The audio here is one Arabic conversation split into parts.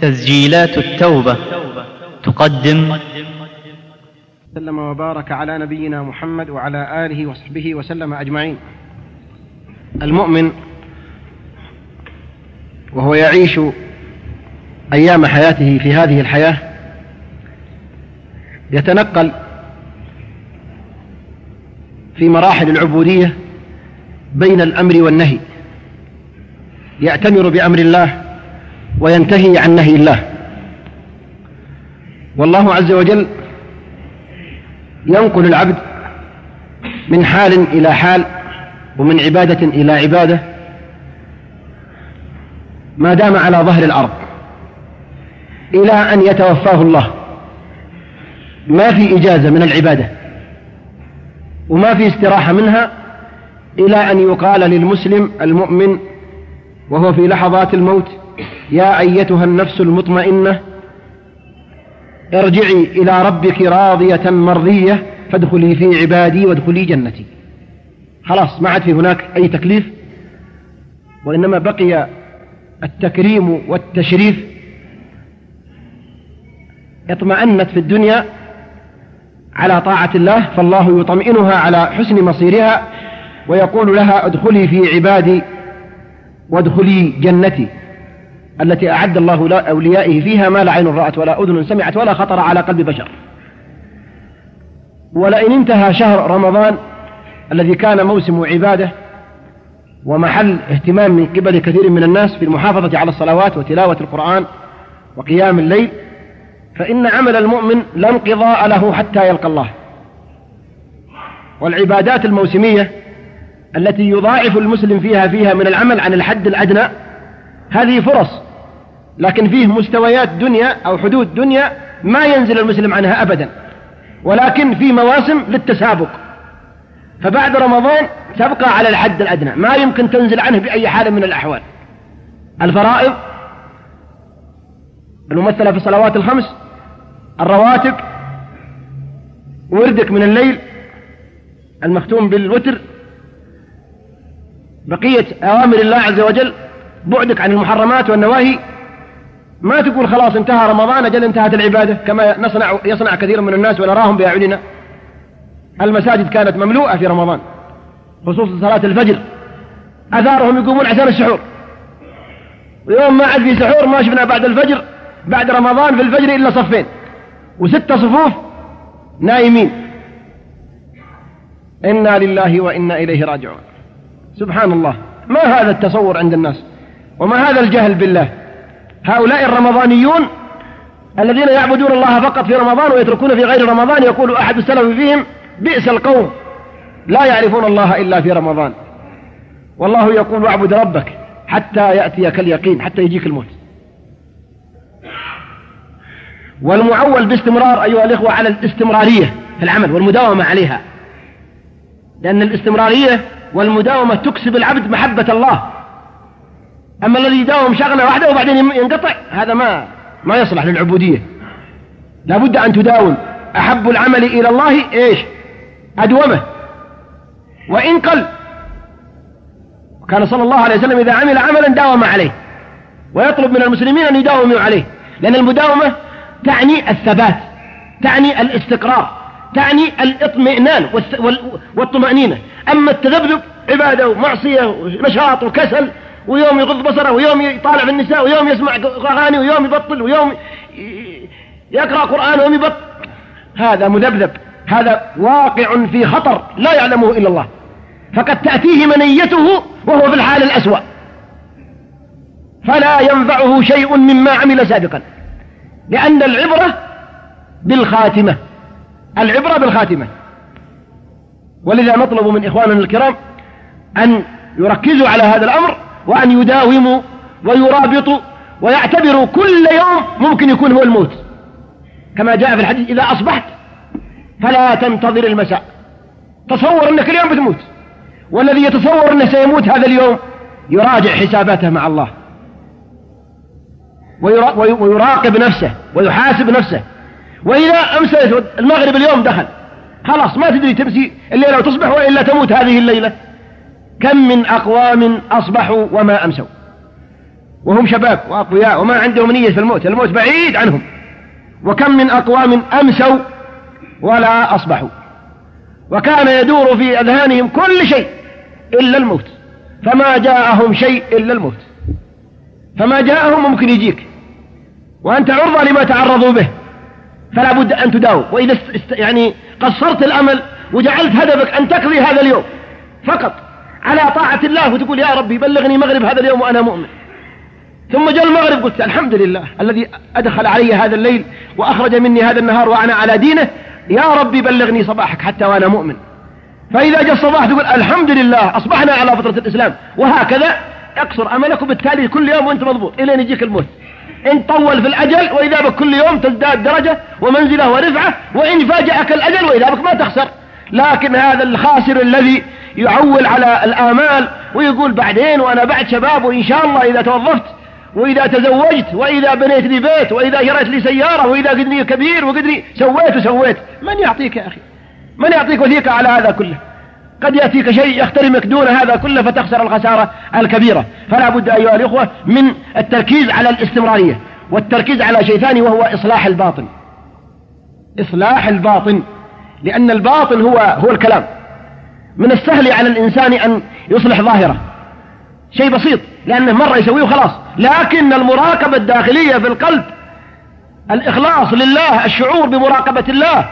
تسجيلات التوبة تقدم سلم وبارك على نبينا محمد وعلى آله وصحبه وسلم أجمعين. المؤمن وهو يعيش أيام حياته في هذه الحياة يتنقل في مراحل العبودية بين الأمر والنهي، يأتمر بأمر الله وينتهي عن نهي الله. والله عز وجل ينقل العبد من حال إلى حال ومن عبادة إلى عبادة ما دام على ظهر الأرض إلى أن يتوفاه الله. ما في إجازة من العبادة وما في استراحة منها إلى أن يقال للمسلم المؤمن وهو في لحظات الموت: يا أيتها النفس المطمئنة ارجعي إلى ربك راضية مرضية فادخلي في عبادي وادخلي جنتي. خلاص ما عاد في هناك أي تكليف، وإنما بقي التكريم والتشريف. اطمأنت في الدنيا على طاعة الله فالله يطمئنها على حسن مصيرها ويقول لها: ادخلي في عبادي وادخلي جنتي التي أعد الله لأوليائه فيها ما لا عين رأت ولا أذن سمعت ولا خطر على قلب بشر. ولئن انتهى شهر رمضان الذي كان موسم عبادة ومحل اهتمام من قبل كثير من الناس في المحافظة على الصلوات وتلاوة القرآن وقيام الليل، فإن عمل المؤمن لا انقضاء له حتى يلقى الله. والعبادات الموسمية التي يضاعف المسلم فيها من العمل عن الحد الأدنى هذه فرص، لكن فيه مستويات دنيا أو حدود دنيا ما ينزل المسلم عنها أبدا، ولكن في مواسم للتسابق. فبعد رمضان تبقى على الحد الأدنى ما يمكن تنزل عنه بأي حال من الأحوال. الفرائض الممثلة في الصلوات الخمس، الرواتب، وردك من الليل المختوم بالوتر، بقية أوامر الله عز وجل، بعدك عن المحرمات والنواهي. ما تقول خلاص انتهى رمضان أجل انتهت العبادة كما يصنع كثير من الناس ونراهم بأعيننا. المساجد كانت مملوءة في رمضان خصوصا صلاة الفجر، أثارهم يقومون عشان السحور، ويوم ما عاد في سحور ما شفنا بعد الفجر بعد رمضان في الفجر إلا صفين و6 صفوف نايمين. إنا لله وإنا إليه راجعون. سبحان الله، ما هذا التصور عند الناس وما هذا الجهل بالله. هؤلاء الرمضانيون الذين يعبدون الله فقط في رمضان ويتركون في غير رمضان، يقول أحد السلف فيهم: بئس القوم لا يعرفون الله إلا في رمضان. والله يقول: واعبد ربك حتى يأتيك اليقين، حتى يجيك الموت. والمعول باستمرار أيها الإخوة على الاستمرارية في العمل والمداومة عليها، لأن الاستمرارية والمداومة تكسب العبد محبة الله. أما الذي يداوم شغلة واحدة وبعدين ينقطع هذا ما يصلح للعبودية. لا بد أن تداوم. أحب العمل إلى الله إيش؟ أدومه وإن قل. كان صلى الله عليه وسلم إذا عمل عملا داوم عليه، ويطلب من المسلمين أن يداوموا عليه، لأن المداومة تعني الثبات، تعني الاستقرار، تعني الاطمئنان والطمأنينة. أما التذبذب عبادة ومعصية ونشاط وكسل، ويوم يغض بصره ويوم يطالع في النساء ويوم يسمع أغاني ويوم يبطل ويوم يقرأ قرآن ويوم يبطل، هذا مذبذب، هذا واقع في خطر لا يعلمه إلا الله. فقد تأتيه منيته وهو في الحال الأسوأ، فلا ينفعه شيء مما عمل سابقا، لأن العبرة بالخاتمة، العبرة بالخاتمة. ولذا نطلب من إخواننا الكرام أن يركزوا على هذا الأمر، وأن يداوموا ويرابطوا ويعتبروا كل يوم ممكن يكون هو الموت، كما جاء في الحديث: إذا أصبحت فلا تنتظر المساء. تصور أنك اليوم بتموت، والذي يتصور أنه سيموت هذا اليوم يراجع حساباته مع الله ويراقب نفسه ويحاسب نفسه. وإذا أمسى المغرب اليوم دخل، خلاص ما تدري تمسي الليلة وتصبح وإلا تموت هذه الليلة. كم من أقوام أصبحوا وما أمسوا، وهم شباب وأقوياء وما عندهم نية في الموت بعيد عنهم. وكم من أقوام أمسوا ولا أصبحوا، وكان يدور في أذهانهم كل شيء إلا الموت، فما جاءهم شيء إلا الموت. فما جاءهم ممكن يجيك وأنت عرضة لما تعرضوا به، فلا بد أن تداوم. وإذا يعني قصرت الأمل وجعلت هدفك أن تقضي هذا اليوم فقط على طاعة الله وتقول يا ربي بلغني مغرب هذا اليوم وأنا مؤمن، ثم جاء المغرب قلت الحمد لله الذي أدخل علي هذا الليل وأخرج مني هذا النهار وأنا على دينه، يا ربي بلغني صباحك حتى وأنا مؤمن. فإذا جاء الصباح تقول الحمد لله أصبحنا على فطرة الإسلام، وهكذا اقصر أملك، وبالتالي كل يوم وأنت مضبوط إلى أن يجيك الموت. إن طول في الأجل وإذا بك كل يوم تزداد درجة ومنزلة ورفعة، وإن فاجأك الأجل وإذا بك ما تخسر. لكن هذا الخاسر الذي يعول على الآمال ويقول بعدين وأنا بعد شباب، وإن شاء الله إذا توظفت وإذا تزوجت وإذا بنيت لي بيت وإذا شريت لي سيارة وإذا قدني كبير وقدني سويت. من يعطيك يا أخي؟ من يعطيك وثيقة على هذا كله؟ قد يأتيك شيء يخترمك دون هذا كله فتخسر الخسارة الكبيرة. فلا بد أيها الإخوة من التركيز على الاستمرارية، والتركيز على شيء ثاني وهو إصلاح الباطن. إصلاح الباطن، لأن الباطن هو الكلام. من السهل على الإنسان أن يصلح ظاهرة، شيء بسيط لأنه مرة يسويه وخلاص، لكن المراقبة الداخلية في القلب، الإخلاص لله، الشعور بمراقبة الله،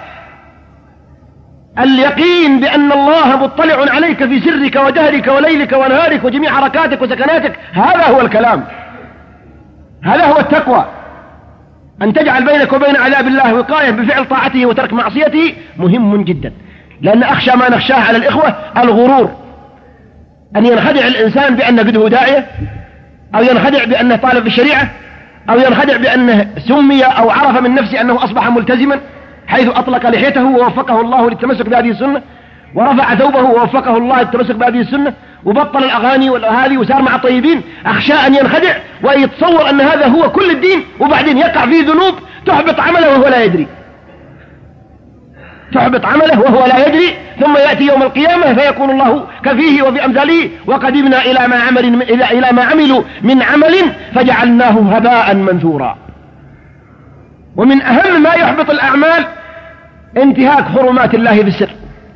اليقين بأن الله مطلع عليك في سرك وجهرك وليلك ونهارك وجميع حركاتك وسكناتك، هذا هو الكلام، هذا هو التقوى. أن تجعل بينك وبين عذاب الله وقاية بفعل طاعته وترك معصيته مهم جدا. لأن أخشى ما نخشاه على الإخوة الغرور، أن ينخدع الإنسان بأنه قد هو داعية، أو ينخدع بأنه طالب في الشريعة، أو ينخدع بأنه سمي أو عرف من نفسه أنه أصبح ملتزما حيث أطلق لحيته ووفقه الله للتمسك بهذه السنة، ورفع ثوبه ووفقه الله للتمسك بهذه السنة، وبطل الأغاني والأهالي وسار مع الطيبين. أخشى أن ينخدع ويتصور أن هذا هو كل الدين، وبعدين يقع في ذنوب تحبط عمله وهو لا يدري، تحبط عمله وهو لا يدري، ثم يأتي يوم القيامة فيكون الله كفيه وبأمثاله وقدمنا إلى ما عملوا من عمل فجعلناه هباء منثورا. ومن أهم ما يحبط الأعمال انتهاك حرمات الله بالسر.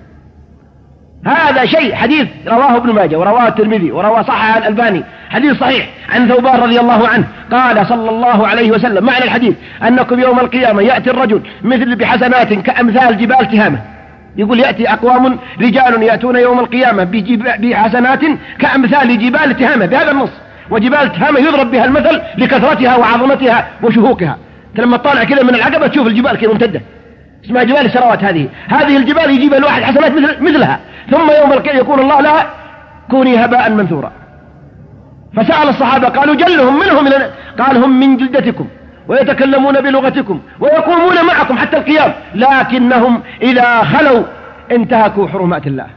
هذا شيء حديث رواه ابن ماجه ورواه الترمذي ورواه صححه الألباني، حديث صحيح عن ثوبان رضي الله عنه قال صلى الله عليه وسلم معنى الحديث أنكم يوم القيامة يأتي الرجل مثل بحسنات كأمثال جبال تهامة. يقول يأتي أقوام رجال يأتون يوم القيامة بحسنات كأمثال جبال تهامة بهذا النص، وجبال تهامة يضرب بها المثل لكثرتها وعظمتها وشهوكها. لما تطالع كذا من العقبة تشوف الجبال كذا ممتدة، اسمها جبال السراوات. هذه الجبال يجيب الواحد حسنات مثلها، ثم يوم القيامة يقول الله لها كوني هباء منثورا. فسأل الصحابة قالوا جلهم منهم قال هم من جلدتكم ويتكلمون بلغتكم ويقومون معكم حتى القيام، لكنهم إذا خلوا انتهكوا حرمات الله.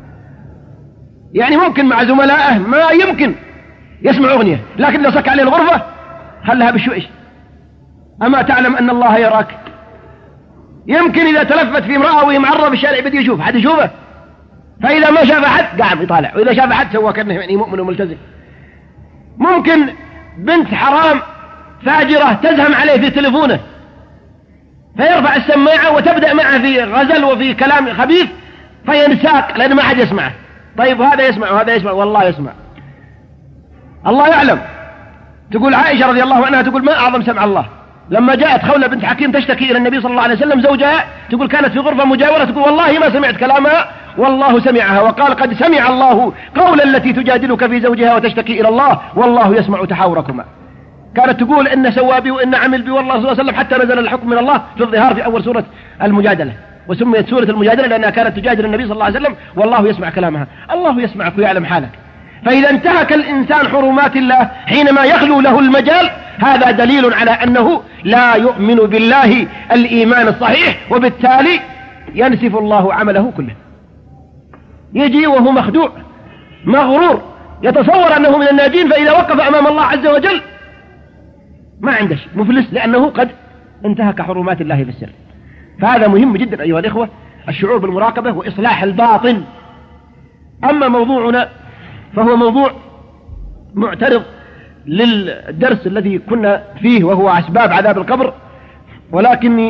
يعني ممكن مع زملائه ما يمكن يسمع أغنية، لكن لو سك عليه الغرفة هلها بشويش. أما تعلم أن الله يراك؟ يمكن إذا تلفت في امرأة وهي معرة في الشارع بدي يشوف حد يشوفه، فإذا ما شاف أحد قاعد يطالع، وإذا شاف أحد سوى كأنه يعني مؤمن وملتزم. ممكن بنت حرام فاجرة تزهم عليه في تلفونه فيرفع السماعة وتبدأ معه في غزل وفي كلام خبيث فينساق لأن ما أحد يسمعه. طيب هذا يسمع وهذا يسمع، والله يسمع، الله يعلم. تقول عائشة رضي الله عنها تقول ما أعظم سمع الله، لما جاءت خولة بنت حكيم تشتكي إلى النبي صلى الله عليه وسلم زوجها، تقول كانت في غرفة مجاورة، تقول والله ما سمعت كلامها والله سمعها، وقال قد سمع الله قول التي تجادلك في زوجها وتشتكي إلى الله والله يسمع تحاوركما. كانت تقول إن سوى بي وإن عمل بي والله صلى الله عليه وسلم، حتى نزل الحكم من الله في الظهار في أول سورة المجادلة، وسميت سورة المجادلة لأنها كانت تجادل النبي صلى الله عليه وسلم والله يسمع كلامها. الله يسمعك ويعلم حالك. فإذا انتهك الإنسان حرمات الله حينما يخلو له المجال، هذا دليل على أنه لا يؤمن بالله الإيمان الصحيح، وبالتالي ينسف الله عمله كله. يجي وهو مخدوع مغرور يتصور أنه من الناجين، فإذا وقف أمام الله عز وجل ما عنده شيء، مفلس، لأنه قد انتهك حرمات الله بالسر. فهذا مهم جدا أيها الإخوة، الشعور بالمراقبة وإصلاح الباطن. أما موضوعنا فهو موضوع معترض للدرس الذي كنا فيه وهو أسباب عذاب القبر، ولكني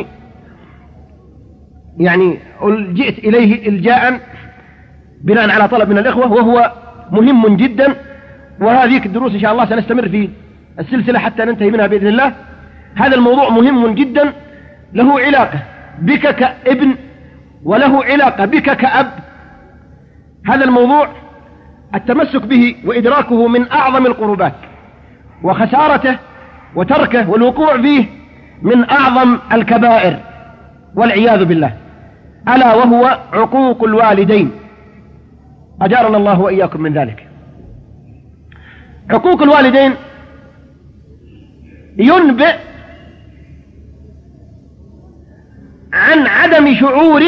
يعني جئت إليه إلجاء بناء على طلب من الإخوة، وهو مهم جدا. وهذه الدروس إن شاء الله سنستمر في السلسلة حتى ننتهي منها بإذن الله. هذا الموضوع مهم جدا، له علاقة بك كابن وله علاقة بك كأب. هذا الموضوع التمسك به وإدراكه من أعظم القربات، وخسارته وتركه والوقوع فيه من أعظم الكبائر والعياذ بالله، ألا وهو عقوق الوالدين، أجارنا الله وإياكم من ذلك. عقوق الوالدين ينبئ عن عدم شعور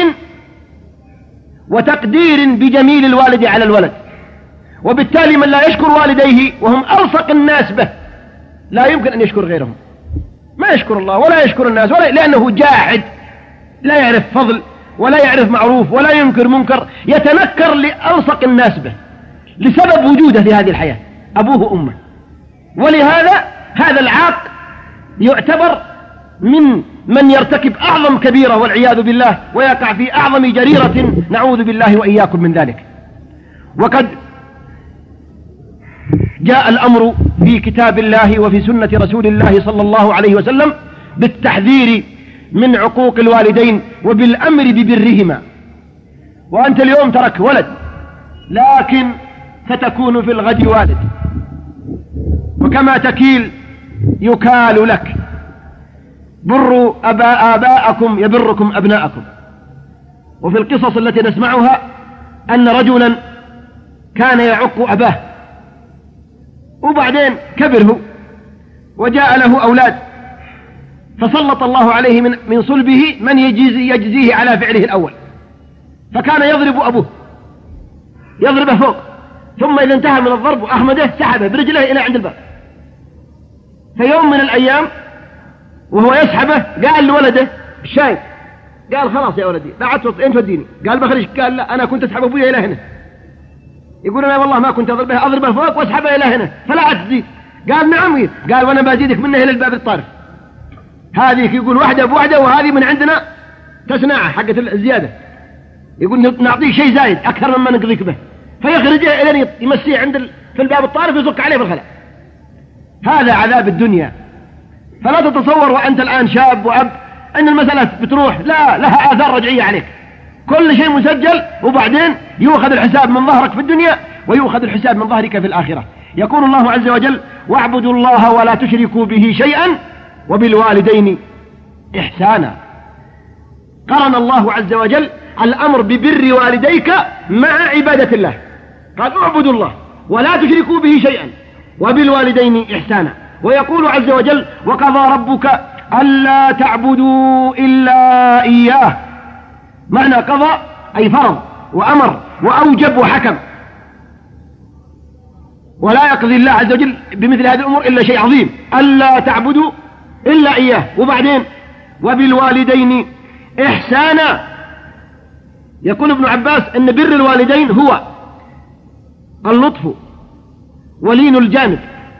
وتقدير بجميل الوالد على الولد، وبالتالي من لا يشكر والديه وهم ألصق الناس به لا يمكن أن يشكر غيرهم، ما يشكر الله ولا يشكر الناس، لأنه جاحد، لا يعرف فضل ولا يعرف معروف ولا ينكر منكر، يتنكر لألصق الناس به لسبب وجوده في هذه الحياة أبوه وأمه. ولهذا هذا العاق يعتبر من يرتكب أعظم كبيرة والعياذ بالله، ويقع في أعظم جريرة، نعوذ بالله وإياكم من ذلك. وقد جاء الأمر في كتاب الله وفي سنة رسول الله صلى الله عليه وسلم بالتحذير من عقوق الوالدين وبالأمر ببرهما. وأنت اليوم ترك ولد، لكن ستكون في الغد والد، وكما تكيل يكال لك. بروا آباءكم يبركم أبناءكم. وفي القصص التي نسمعها أن رجلا كان يعق أباه، وبعدين كبره وجاء له أولاد، فسلط الله عليه من صلبه من يجزيه على فعله الأول، فكان يضرب أبوه، يضربه فوق، ثم إذا انتهى من الضرب أحمده سحبه برجله إلى عند الباب. في يوم من الأيام وهو يسحبه قال لولده الشايب، قال خلاص يا ولدي لا عاد أنت توديني، قال بخرج، قال لا أنا كنت أسحب أبويا إلى هنا، يقول أنا والله ما كنت أضربه فوق وأسحبه إلى هنا فلا عاد تزيد، قال نعم، قال وأنا بزيدك منه إلى الباب الطارف. هذه يقول واحدة بواحدة، وهذه من عندنا تصنعها حقة الزيادة، يقول نعطيه شيء زايد أكثر مما نقضيك به، فيخرجه إلى يمسيه في الباب الطارف يزق عليه في الخلاء. هذا عذاب الدنيا. فلا تتصور وأنت الآن شاب وأب أن المسألة بتروح، لا، لها آثار رجعية عليك، كل شيء مسجل، وبعدين يؤخذ الحساب من ظهرك في الدنيا ويؤخذ الحساب من ظهرك في الآخرة. يقول الله عز وجل واعبدوا الله ولا تشركوا به شيئا وبالوالدين إحسانا. قرن الله عز وجل الأمر ببر والديك مع عبادة الله، قال اعبدوا الله ولا تشركوا به شيئا وبالوالدين إحسانا. ويقول عز وجل وقضى ربك ألا تعبدوا إلا إياه. معنى قضى أي فرض وأمر وأوجب وحكم، ولا يقضي الله عز وجل بمثل هذه الأمور إلا شيء عظيم، ألا تعبدوا إلا إياه. وبعدين وبالوالدين إحسانا. يقول ابن عباس أن بر الوالدين هو اللطف ولين الجانب،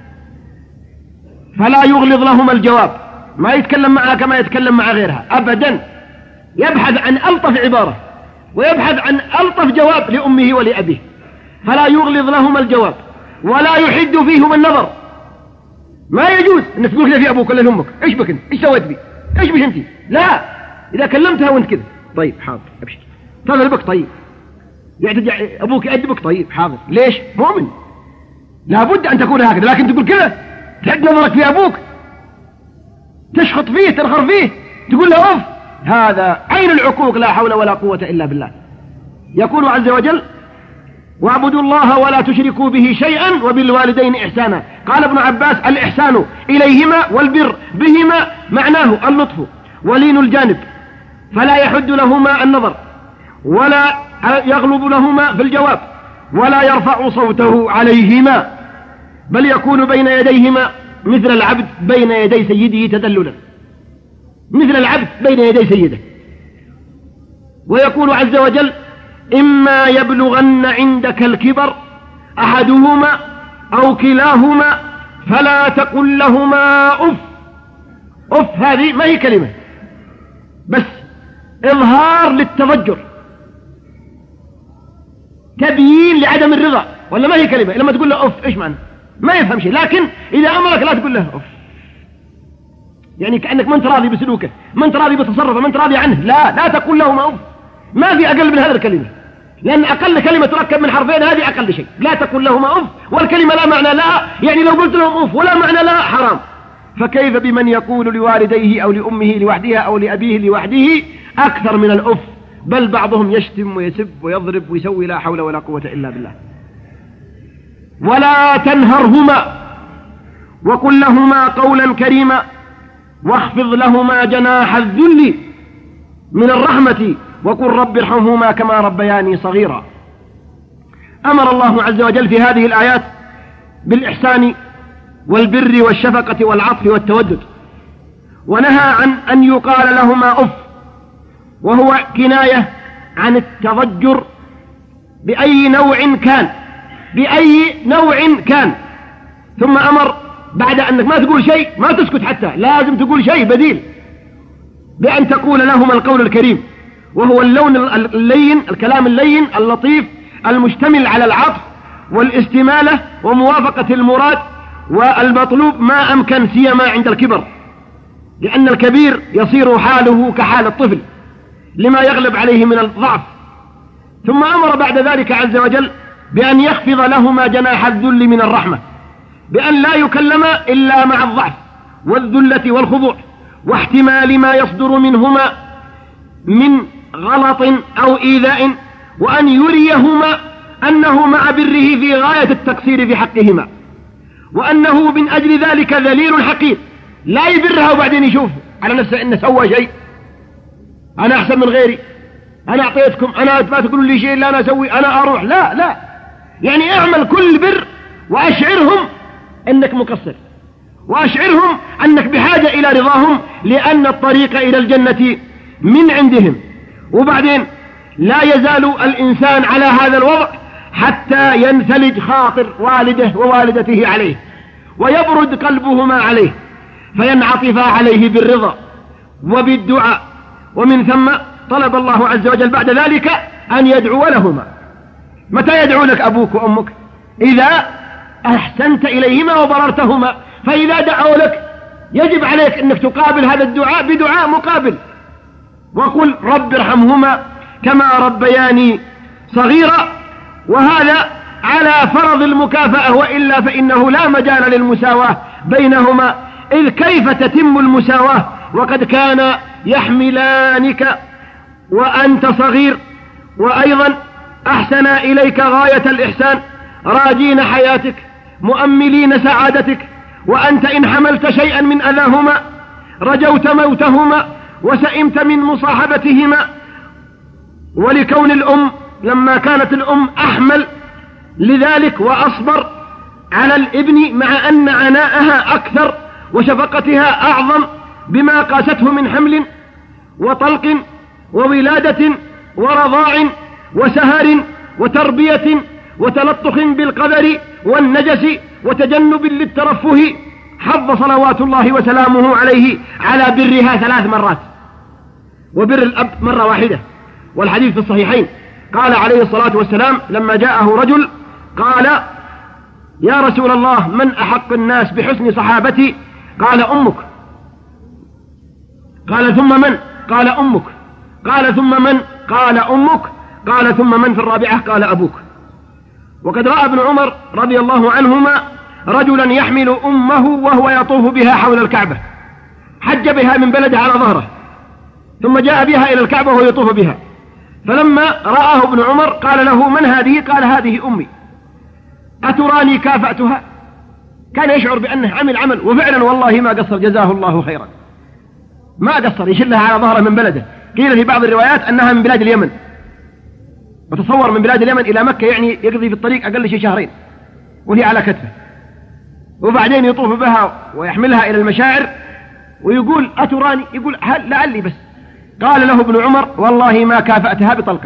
فلا يغلظ لهما الجواب، ما يتكلم معها كما يتكلم مع غيرها أبدا، يبحث عن ألطف عبارة ويبحث عن ألطف جواب لأمه ولأبيه، فلا يغلظ لهما الجواب ولا يحد فيهما النظر. ما يجوز أن تقول لي في أبوك ولا لأمك إيش بك أنت، إيش سويت بي، إيش بك أنت، لا، إذا كلمتها وأنت كذا طيب حاضر أبشر، تظهر بك طيب، يعتدي أبوك يأدبك طيب حاضر، ليش؟ مؤمن، لابد أن تكون هكذا، لكن تقول كذا تحد نظرك في أبوك، تشخط فيه تنخر فيه تقول له أوف، هذا عين العقوق، لا حول ولا قوة إلا بالله. يقول عز وجل واعبدوا الله ولا تشركوا به شيئا وبالوالدين إحسانا. قال ابن عباس الإحسان إليهما والبر بهما معناه اللطف ولين الجانب، فلا يحد لهما النظر ولا يغلب لهما في الجواب ولا يرفع صوته عليهما، بل يكون بين يديهما مثل العبد بين يدي سيده تدللا، مثل العبد بين يدي سيده. ويقول عز وجل إما يبلغن عندك الكبر أحدهما أو كلاهما فلا تقل لهما أف. أف هذه ما هي كلمة، بس إظهار للتضجر، تبيين لعدم الرضا، ولا ما هي كلمة؟ لما تقول له أف إيش معنى؟ ما يفهم شيء. لكن إذا أمرك لا تقول له أف، يعني كأنك ما أنت راضي بسلوكه، ما أنت راضي بتصرفه، ما أنت راضي عنه. لا تقول لهما أف. ما في أقل من هذا الكلمة، لأن أقل كلمة تركب من حرفين هذه أقل شيء. لا تقول لهما أف، والكلمة لا معنى لها، يعني لو قلت لهم أف ولا معنى لها حرام. فكيف بمن يقول لوالديه أو لأمه لوحدها أو لأبيه لوحده أكثر من الأف؟ بل بعضهم يشتم ويسب ويضرب ويسوي لا حول ولا قوة إلا بالله. ولا تنهرهما وقل لهما قولا كريما واخفض لهما جناح الذل من الرحمة وقل رب ارحمهما كما ربياني صغيرا. أمر الله عز وجل في هذه الآيات بالإحسان والبر والشفقة والعطف والتودد، ونهى عن أن يقال لهما أف، وهو كناية عن التضجر بأي نوع كان، بأي نوع كان. ثم أمر بعد أنك ما تقول شيء، ما تسكت حتى، لازم تقول شيء بديل، بأن تقول لهما القول الكريم، وهو اللون اللين، الكلام اللين اللطيف المشتمل على العطف والاستمالة وموافقة المراد والمطلوب ما أمكن، سيما عند الكبر، لأن الكبير يصير حاله كحال الطفل لما يغلب عليه من الضعف. ثم أمر بعد ذلك عز وجل بأن يخفض لهما جناح الذل من الرحمة، بأن لا يكلم إلا مع الضعف والذلة والخضوع واحتمال ما يصدر منهما من غلط أو إيذاء، وأن يريهما أنه مع بره في غاية التقصير في حقهما، وأنه من أجل ذلك ذليل حقير، لا يبرها وبعدين يشوف على نفسه إنه سوى شيء، أنا أحسن من غيري، أنا أعطيتكم، أنا ما تقولوا لي شيء إلا أنا أسوي، أنا أروح. لا، يعني اعمل كل بر وأشعرهم أنك مقصر، وأشعرهم أنك بحاجة إلى رضاهم، لأن الطريق إلى الجنة من عندهم. وبعدين لا يزال الإنسان على هذا الوضع حتى ينثلج خاطر والده ووالدته عليه، ويبرد قلبهما عليه، فينعطفا عليه بالرضا وبالدعاء. ومن ثم طلب الله عز وجل بعد ذلك أن يدعو لهما. متى يدعو لك أبوك وأمك؟ إذا أحسنت إليهما وبررتهما. فإذا دعوا لك يجب عليك أنك تقابل هذا الدعاء بدعاء مقابل، وقل رب ارحمهما كما ربياني صغيرا. وهذا على فرض المكافأة، وإلا فإنه لا مجال للمساواة بينهما، إذ كيف تتم المساواة وقد كان يحملانك وأنت صغير، وأيضا أحسن إليك غاية الإحسان، راجين حياتك مؤملين سعادتك، وأنت إن حملت شيئا من أذاهما رجوت موتهما وسئمت من مصاحبتهما. ولكون الأم لما كانت الأم أحمل لذلك وأصبر على الابن، مع أن عناءها أكثر وشفقتها أعظم بما قاسته من حمل وطلق وولادة ورضاع وسهر وتربية وتلطخ بالقدر والنجس وتجنب للترفه، حض صلوات الله وسلامه عليه على برها 3 مرات، وبر الأب مرة واحدة. والحديث في الصحيحين قال عليه الصلاة والسلام لما جاءه رجل قال يا رسول الله من أحق الناس بحسن صحابتي؟ قال أمك. قال ثم من؟ قال أمك. قال ثم من؟ قال أمك. قال ثم من في الرابعة؟ قال أبوك. وقد رأى ابن عمر رضي الله عنهما رجلا يحمل أمه وهو يطوف بها حول الكعبة، حج بها من بلده على ظهره، ثم جاء بها إلى الكعبة وهو يطوف بها، فلما رآه ابن عمر قال له من هذه؟ قال هذه أمي، أتراني كافأتها؟ كان يشعر بأنه عمل، وفعلا والله ما قصر جزاه الله خيرا، ما قصر، يشلها على ظهره من بلده. قيل في بعض الروايات أنها من بلاد اليمن، وتصور من بلاد اليمن إلى مكة يعني يقضي في الطريق أقل شيء 2 شهرين وهي على كتفه، وبعدين يطوف بها ويحملها إلى المشاعر ويقول أتراني؟ يقول هل لعلي بس. قال له ابن عمر والله ما كافأتها بطلقة،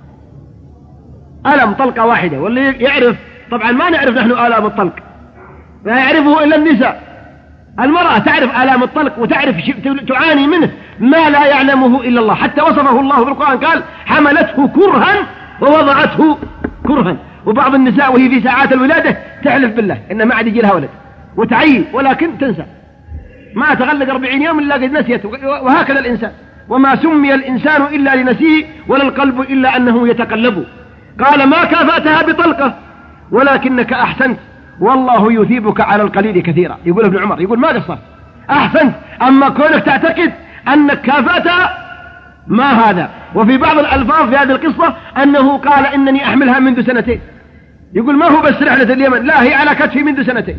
ألم طلقة واحدة. واللي يعرف، طبعا ما نعرف نحن آلام الطلق، لا يعرفه إلا النساء. المرأة تعرف آلام الطلق وتعرف تعاني منه ما لا يعلمه إلا الله، حتى وصفه الله في القرآن قال حملته كرها ووضعته كرها. وبعض النساء وهي في ساعات الولادة تحلف بالله إن ما عاد يجي لها ولد وتعيي، ولكن تنسى ما تغلق 40 يوم إلا قد نسيت. وهكذا الإنسان، وما سمي الإنسان إلا لنسيه ولا القلب إلا أنه يتقلب. قال ما كافأتها بطلقة ولكنك أحسنت والله يثيبك على القليل كثيرا. يقول ابن عمر، يقول ما قصرت أحسنت، أما كونك تعتقد أنك كافأتها ما هذا. وفي بعض الألفاظ في هذه القصة أنه قال إنني أحملها منذ سنتين. يقول ما هو بس رحلة اليمن، لا هي على كتفي منذ سنتين.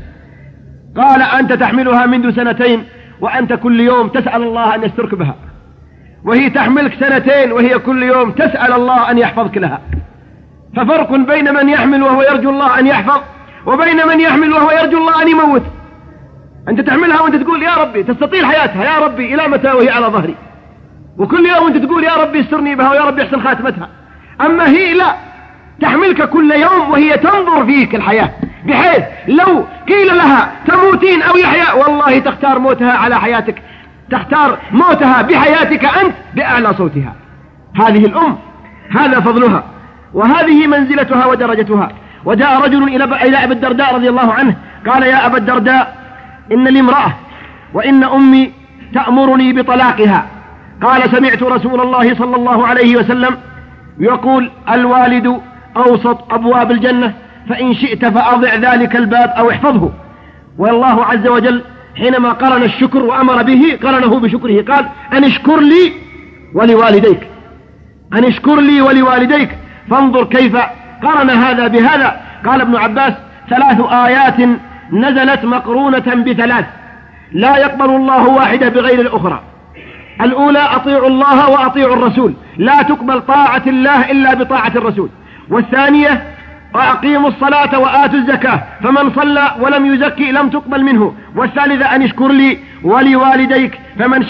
قال أنت تحملها منذ سنتين وأنت كل يوم تسأل الله أن يسترك بها، وهي تحملك سنتين وهي كل يوم تسأل الله أن يحفظك لها. ففرق بين من يحمل وهو يرجو الله أن يحفظ وبين من يحمل وهو يرجو الله أن يموت. أنت تحملها وأنت تقول يا ربي تستطيل حياتها، يا ربي إلى متى وهي على ظهري، وكل يوم أنت تقول يا ربي استرني بها ويا ربي احسن خاتمتها. أما هي لا، تحملك كل يوم وهي تنظر فيك الحياة، بحيث لو قيل لها تموتين أو يحيا والله تختار موتها على حياتك، تختار موتها بحياتك أنت بأعلى صوتها. هذه الأم هذا فضلها وهذه منزلتها ودرجتها. وجاء رجل إلى أبي الدرداء رضي الله عنه قال يا أبا الدرداء إن لي امرأة وإن أمي تأمرني بطلاقها. قال سمعت رسول الله صلى الله عليه وسلم يقول الوالد أوسط أبواب الجنة فإن شئت فأضع ذلك الباب أو احفظه. والله عز وجل حينما قرن الشكر وأمر به قرنه بشكره، قال أن اشكر لي ولوالديك، أن اشكر لي ولوالديك. فانظر كيف قرن هذا بهذا. قال ابن عباس 3 آيات نزلت مقرونة ب3 لا يقبل الله واحدة بغير الأخرى. الأولى أطيعوا الله وأطيعوا الرسول، لا تقبل طاعة الله إلا بطاعة الرسول. والثانية وأقيموا الصلاة وآتوا الزكاة فمن صلى ولم يزكي لم تقبل منه. والثالثة أن اشكر لي ولوالديك فمن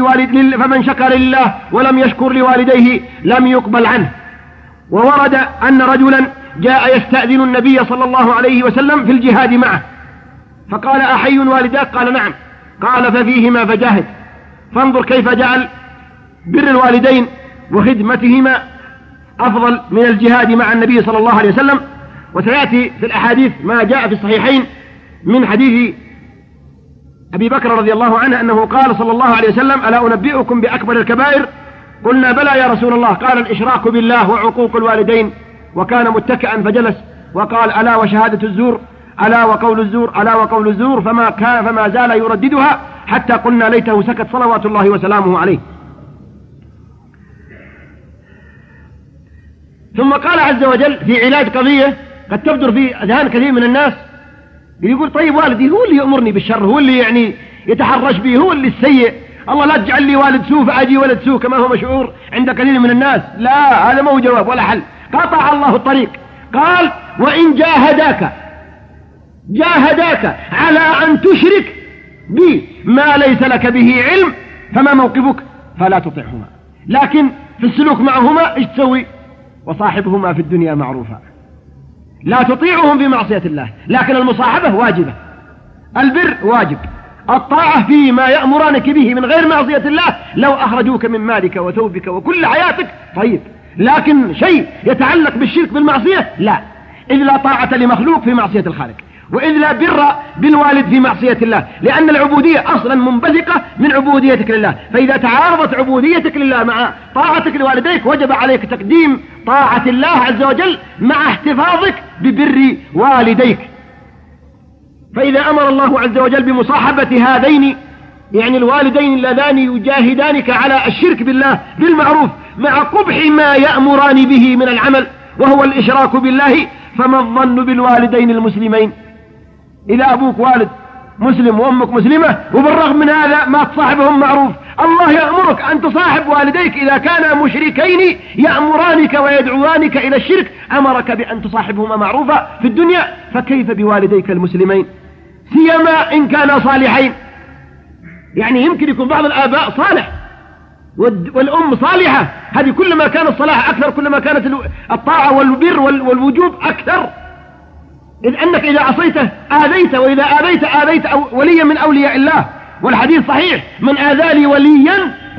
شكر لله ولم يشكر لوالديه لم يقبل عنه. وورد أن رجلا جاء يستأذن النبي صلى الله عليه وسلم في الجهاد معه، فقال أحي والداك؟ قال نعم. قال ففيهما فجاهد. فانظر كيف جعل بر الوالدين وخدمتهما أفضل من الجهاد مع النبي صلى الله عليه وسلم. وسيأتي في الأحاديث ما جاء في الصحيحين من حديث أبي بكر رضي الله عنه أنه قال صلى الله عليه وسلم ألا أنبئكم بأكبر الكبائر؟ قلنا بلى يا رسول الله. قال الإشراك بالله وعقوق الوالدين. وكان متكئا فجلس وقال ألا وشهادة الزور، ألا وقول الزور، ألا وقول الزور. فما زال يرددها حتى قلنا ليته سكت صلوات الله وسلامه عليه. ثم قال عز وجل في علاج قضية قد تبدر في أذهان كثير من الناس، يقول طيب والدي هو اللي يأمرني بالشر، هو اللي يعني يتحرش بي، هو اللي السيء، الله لا تجعل لي والد سوء فأجي ولد سوء كما هو مشعور عند كثير من الناس. لا، هذا مو جواب ولا حل. قطع الله الطريق. قال وإن جاهداك على أن تشرك بي ما ليس لك به علم فما موقفك؟ فلا تطعهما. لكن في السلوك معهما ايش تسوي؟ وصاحبهما في الدنيا معروفا. لا تطيعهم بمعصية الله، لكن المصاحبة واجبة، البر واجب، الطاعة فيما يأمرانك به من غير معصية الله لو أخرجوك من مالك وثوبك وكل حياتك طيب، لكن شيء يتعلق بالشرك بالمعصية لا، إذ لا طاعة لمخلوق في معصية الخالق، وإذ لا بر بالوالد في معصية الله، لأن العبودية أصلا منبثقة من عبوديتك لله. فإذا تعارضت عبوديتك لله مع طاعتك لوالديك وجب عليك تقديم طاعة الله عز وجل مع احتفاظك ببر والديك. فإذا أمر الله عز وجل بمصاحبة هذين يعني الوالدين اللذان يجاهدانك على الشرك بالله بالمعروف مع قبح ما يأمران به من العمل وهو الإشراك بالله، فما الظن بالوالدين المسلمين؟ إذا أبوك والد مسلم وأمك مسلمة وبالرغم من هذا ما تصاحبهم معروف، الله يأمرك أن تصاحب والديك إذا كانا مشركين يأمرانك ويدعوانك إلى الشرك، أمرك بأن تصاحبهما معروفا في الدنيا، فكيف بوالديك المسلمين؟ سيما إن كانا صالحين. يعني يمكن يكون بعض الآباء صالح والأم صالحة، هذه كلما كان الصلاح أكثر كلما كانت الطاعة والبر والوجوب أكثر. إذ أنك إذا عصيته آذيت، وإذا آذيت وليا من أولياء الله. والحديث صحيح: من آذى لي وليا،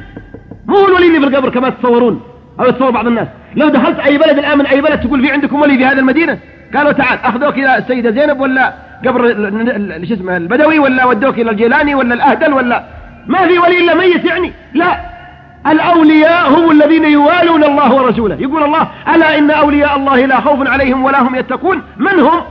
مو الولي اللي في القبر كما تتصورون أو يتصور بعض الناس. لو دخلت أي بلد الآن من أي بلد تقول في عندكم ولي في هذه المدينة، قالوا تعال أخذوك إلى السيدة زينب ولا قبر البدوي، ولا ودوك إلى الجيلاني ولا الأهدل، ولا ما في ولي إلا ميت يعني. لا، الأولياء هم الذين يوالون الله ورسوله. يقول الله: ألا إن أولياء الله لا خوف عليهم ولا هم يتقون. من هم؟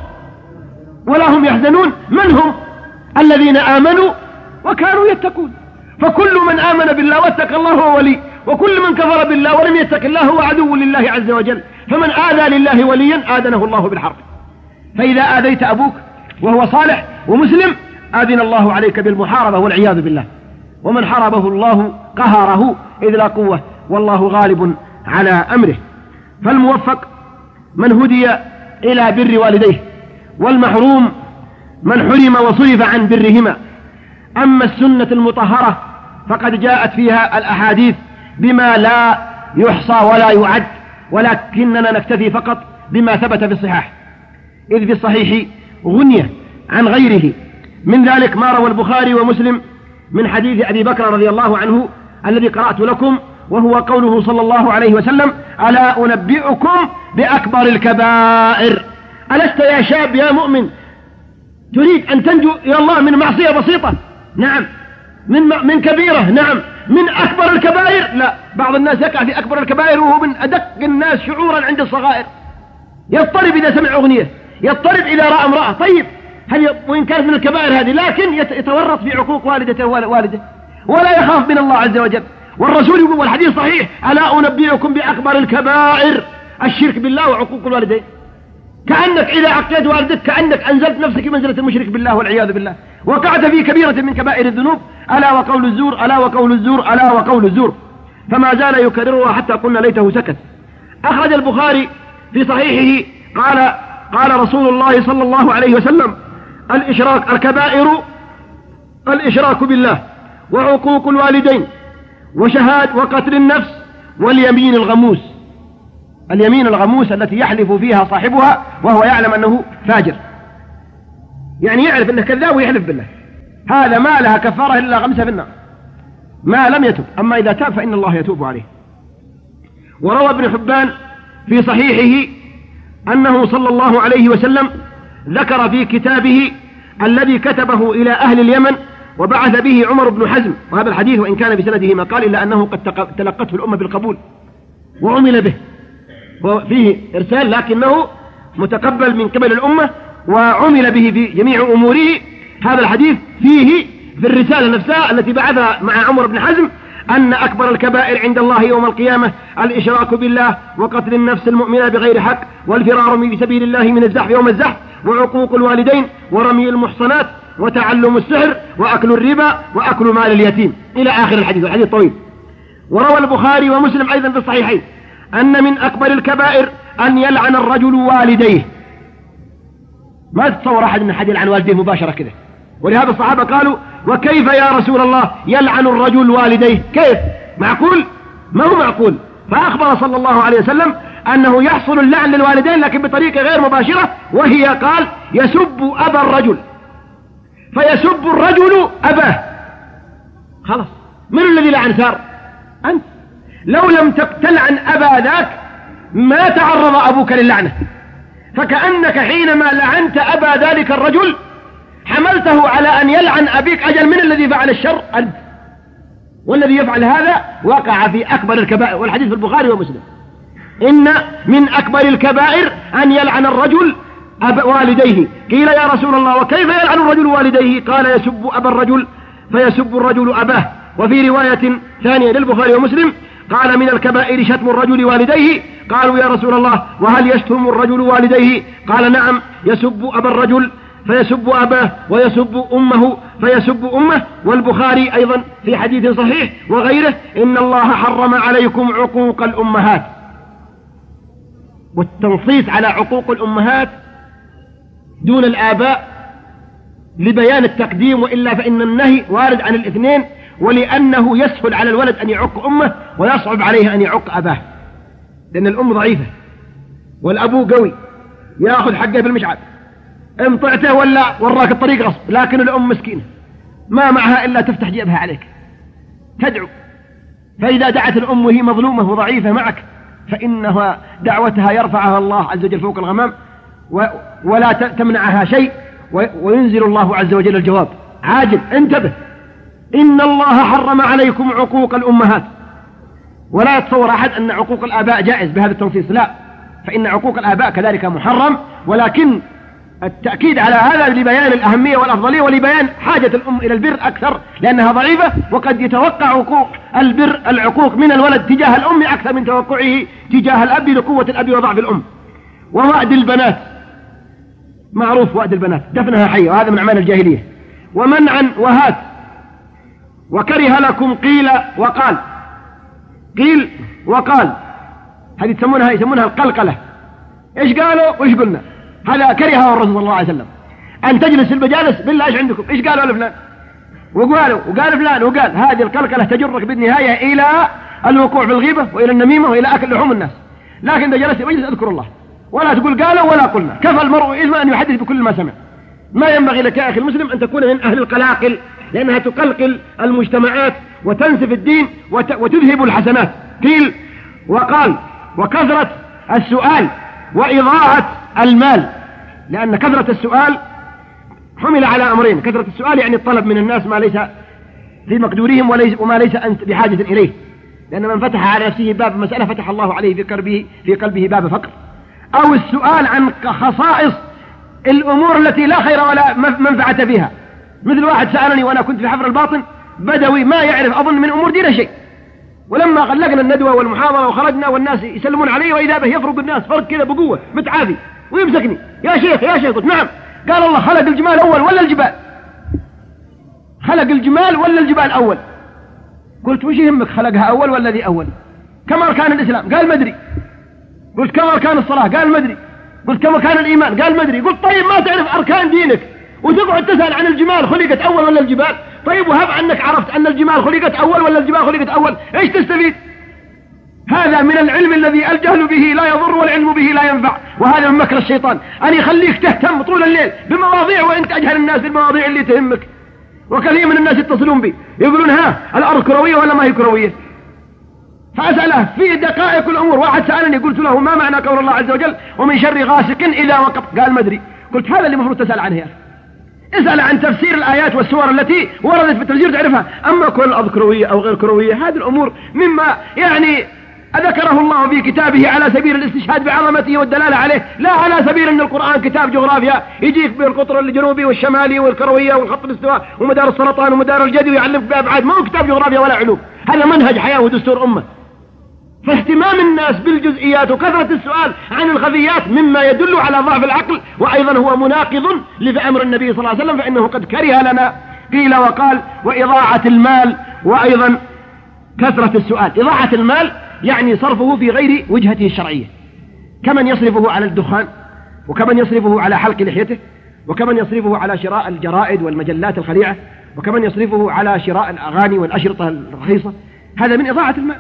ولا هم يحزنون. من هم؟ الذين آمنوا وكانوا يتقون. فكل من آمن بالله واتقى الله هو ولي، وكل من كفر بالله ولم يتق الله هو عدو لله عز وجل. فمن آذى لله وليا آذنه الله بالحرب. فإذا آذيت أبوك وهو صالح ومسلم آذن الله عليك بالمحاربة والعياذ بالله. ومن حاربه الله قهره إذ لا قوة والله غالب على أمره. فالموفق من هدي إلى بر والديه، والمحروم من حرم وصرف عن برهما. أما السنة المطهرة فقد جاءت فيها الأحاديث بما لا يحصى ولا يعد، ولكننا نكتفي فقط بما ثبت في الصحاح. إذ في الصحيح غنية عن غيره من ذلك ما روى البخاري ومسلم من حديث أبي بكر رضي الله عنه الذي قرأت لكم، وهو قوله صلى الله عليه وسلم: ألا أنبئكم بأكبر الكبائر؟ ألست يا شاب يا مؤمن تريد أن تنجو إلى الله من معصية بسيطة؟ نعم. من كبيرة؟ نعم. من أكبر الكبائر؟ لا. بعض الناس يقع في أكبر الكبائر وهو من أدق الناس شعورا عند الصغائر. يضطرب إذا سمع أغنية، يضطرب إذا رأى امرأة. طيب وإن كانت من الكبائر هذه، لكن يتورط في عقوق والدته ووالده ولا يخاف من الله عز وجل. والرسول يقول والحديث صحيح: ألا أنبئكم بأكبر الكبائر؟ الشرك بالله وعقوق الوالدين. كأنك إذا عقيت والدك كأنك أنزلت نفسك منزلة المشرك بالله والعياذ بالله، وقعت في كبيرة من كبائر الذنوب. ألا وقول الزور، ألا وقول الزور، ألا وقول الزور. فما زال يكررها حتى قلنا ليته سكت. أخرج البخاري في صحيحه قال رسول الله صلى الله عليه وسلم: الكبائر الإشراك بالله، وعقوق الوالدين، وشهاد، وقتل النفس، واليمين الغموس. اليمين الغموس التي يحلف فيها صاحبها وهو يعلم أنه فاجر، يعني يعرف أنه كذاب ويحلف بالله. هذا ما لها كفارة إلا غمسة في النار ما لم يتب. أما إذا تاب فإن الله يتوب عليه. وروى ابن حبان في صحيحه أنه صلى الله عليه وسلم ذكر في كتابه الذي كتبه إلى أهل اليمن وبعث به عمر بن حزم، وهذا الحديث وإن كان بسنده ما قال إلا أنه قد تلقته الأمة بالقبول وعمل به، وفيه إرسال لكنه متقبل من قبل الأمة وعمل به في جميع أموره. هذا الحديث فيه في الرسالة نفسها التي بعثها مع عمر بن حزم أن أكبر الكبائر عند الله يوم القيامة الإشراك بالله، وقتل النفس المؤمنة بغير حق، والفرار من سبيل الله من الزحف يوم الزحف، وعقوق الوالدين، ورمي المحصنات، وتعلم السحر، وأكل الربا، وأكل مال اليتيم، إلى آخر الحديث. الحديث طويل. وروى البخاري ومسلم أيضا في الصحيحين أن من أكبر الكبائر أن يلعن الرجل والديه. ما تتصور أحد من أحد يلعن والديه مباشرة كذا. ولهذا الصحابة قالوا: وكيف يا رسول الله يلعن الرجل والديه؟ كيف؟ معقول؟ ما هو معقول. فأخبر صلى الله عليه وسلم أنه يحصل اللعن للوالدين لكن بطريقة غير مباشرة، وهي قال: يسب أبا الرجل، فيسب الرجل أباه. خلاص، من الذي لعن ثار؟ أنت. لو لم تلعن أبا ذاك ما تعرض أبوك للعنة. فكأنك حينما لعنت أبا ذلك الرجل حملته على أن يلعن أبيك أجل من الذي فعل الشر؟ أنت. والذي يفعل هذا وقع في أكبر الكبائر. والحديث في البخاري ومسلم: إن من أكبر الكبائر أن يلعن الرجل والديه. قيل: يا رسول الله وكيف يلعن الرجل والديه؟ قال: يسب أبا الرجل فيسب الرجل أباه. وفي رواية ثانية للبخاري ومسلم قال: من الكبائر شتم الرجل والديه. قالوا: يا رسول الله وهل يشتم الرجل والديه؟ قال: نعم، يسب أبا الرجل فيسب أباه، ويسب أمه فيسب أمه. والبخاري أيضا في حديث صحيح وغيره: إن الله حرم عليكم عقوق الأمهات. والتنصيص على عقوق الأمهات دون الآباء لبيان التقديم، وإلا فإن النهي وارد عن الاثنين، ولأنه يسهل على الولد أن يعق أمه ويصعب عليه أن يعق أباه، لأن الأم ضعيفة والأبو قوي يأخذ حقه بالمشعب. امطعته ولا وراك الطريق غصب، لكن الأم مسكينة ما معها إلا تفتح جيبها عليك تدعو. فإذا دعت الأم وهي مظلومة وضعيفة معك فإنها دعوتها يرفعها الله عز وجل فوق الغمام ولا تمنعها شيء، وينزل الله عز وجل الجواب عاجل. انتبه، إن الله حرم عليكم عقوق الأمهات. ولا يتصور أحد أن عقوق الآباء جائز بهذا التنصيص، لا، فإن عقوق الآباء كذلك محرم، ولكن التأكيد على هذا لبيان الأهمية والأفضلية ولبيان حاجة الأم إلى البر أكثر لأنها ضعيفة، وقد يتوقع عقوق العقوق من الولد تجاه الأم أكثر من توقعه تجاه الأب لقوة الأب وضعف الأم. ووعد البنات معروف، وعد البنات دفنها حية، وهذا من أعمال الجاهلية. ومنعا وهات، وكره لكم قيل وقال. قيل وقال هذه يسمونها القلقلة. إيش قالوا وإيش قلنا، هذا كرهه الرسول صلى الله عليه وسلم، أن تجلس في المجالس بالله إيش عندكم، إيش قالوا لفلان وقال فلان وقال. هذه القلقلة تجرك بالنهاية إلى الوقوع في الغيبة وإلى النميمة وإلى أكل لحوم الناس. لكن إذا جلست مجلس أذكر الله ولا تقول قالوا ولا قلنا. كفى المرء إثما أن يحدث بكل ما سمع. ما ينبغي لك يا أخي المسلم أن تكون من أهل القلاقل، لأنها تقلقل المجتمعات وتنسف الدين وتذهب الحسنات. قيل وقال، وكثرة السؤال وإضاعة المال، لأن كثرة السؤال حمل على أمرين. كثرة السؤال يعني الطلب من الناس ما ليس في مقدورهم وما ليس أنت بحاجة إليه، لأن من فتح على نفسه باب مسألة فتح الله عليه في قلبه باب فقر. أو السؤال عن خصائص الأمور التي لا خير ولا منفعة فيها، مثل واحد سألني وأنا كنت في حفر الباطن بدوي ما يعرف أظن من أمور دينه شيء، ولما غلقنا الندوة والمحاضرة وخرجنا والناس يسلمون علي وإذا به يفرق الناس فرق كذا بقوة متعافي ويمسكني، يا شيخ قلت نعم. قال الله خلق الجمال أول ولا الجبال؟ خلق الجمال ولا الجبال أول؟ قلت وش يهمك خلقها أول ولا ذي أول؟ كم أركان الإسلام؟ قال مدري. قلت كم أركان الصلاة؟ قال مدري. قلت كم أركان الإيمان؟ قال مدري. قلت طيب ما تعرف أركان دينك وتقعد تسأل عن الجمال خلقت أول ولا الجبال؟ طيب وهب عنك عرفت أن الجمال خلقت أول ولا الجبال خلقت أول، إيش تستفيد؟ هذا من العلم الذي الجهل به لا يضر والعلم به لا ينفع، وهذا من مكر الشيطان أن يخليك تهتم طول الليل بمواضيع وأنت أجهل الناس بالمواضيع اللي تهمك. وكثير من الناس يتصلون بي يقولون الأرض كروية ولا ما هي كروية؟ فأسأله في دقائق الأمور. واحد سألني قلت له ما معنى قول الله عز وجل ومن شر غاسق إذا وقب؟ قال مدري. قلت هذا اللي المفروض تسأل عنه يا أخي، اسأل عن تفسير الآيات والسور التي وردت في التفسير تعرفها. أما كل الأرض كروية أو غير كروية هذه الأمور مما يعني ذكره الله في كتابه على سبيل الاستشهاد بعظمته والدلالة عليه، لا على سبيل أن القرآن كتاب جغرافيا يجيك بالقطر الجنوبي والشمالي والكروية والخط الاستواء ومدار السرطان ومدار الجدي ويعلمك بأبعاد. ما هو كتاب جغرافيا ولا علوم، هذا منهج حياة ودستور أمة. فاهتمام الناس بالجزئيات وكثرة السؤال عن الخفيات مما يدل على ضعف العقل، وأيضا هو مناقض لأمر النبي صلى الله عليه وسلم، فإنه قد كره لنا قيل وقال وإضاعة المال. وأيضا كثرة السؤال، إضاعة المال يعني صرفه في غير وجهته الشرعية، كمن يصرفه على الدخان، وكمن يصرفه على حلق لحيته، وكمن يصرفه على شراء الجرائد والمجلات الخليعة، وكمن يصرفه على شراء الأغاني والأشرطة الرخيصة. هذا من إضاعة المال.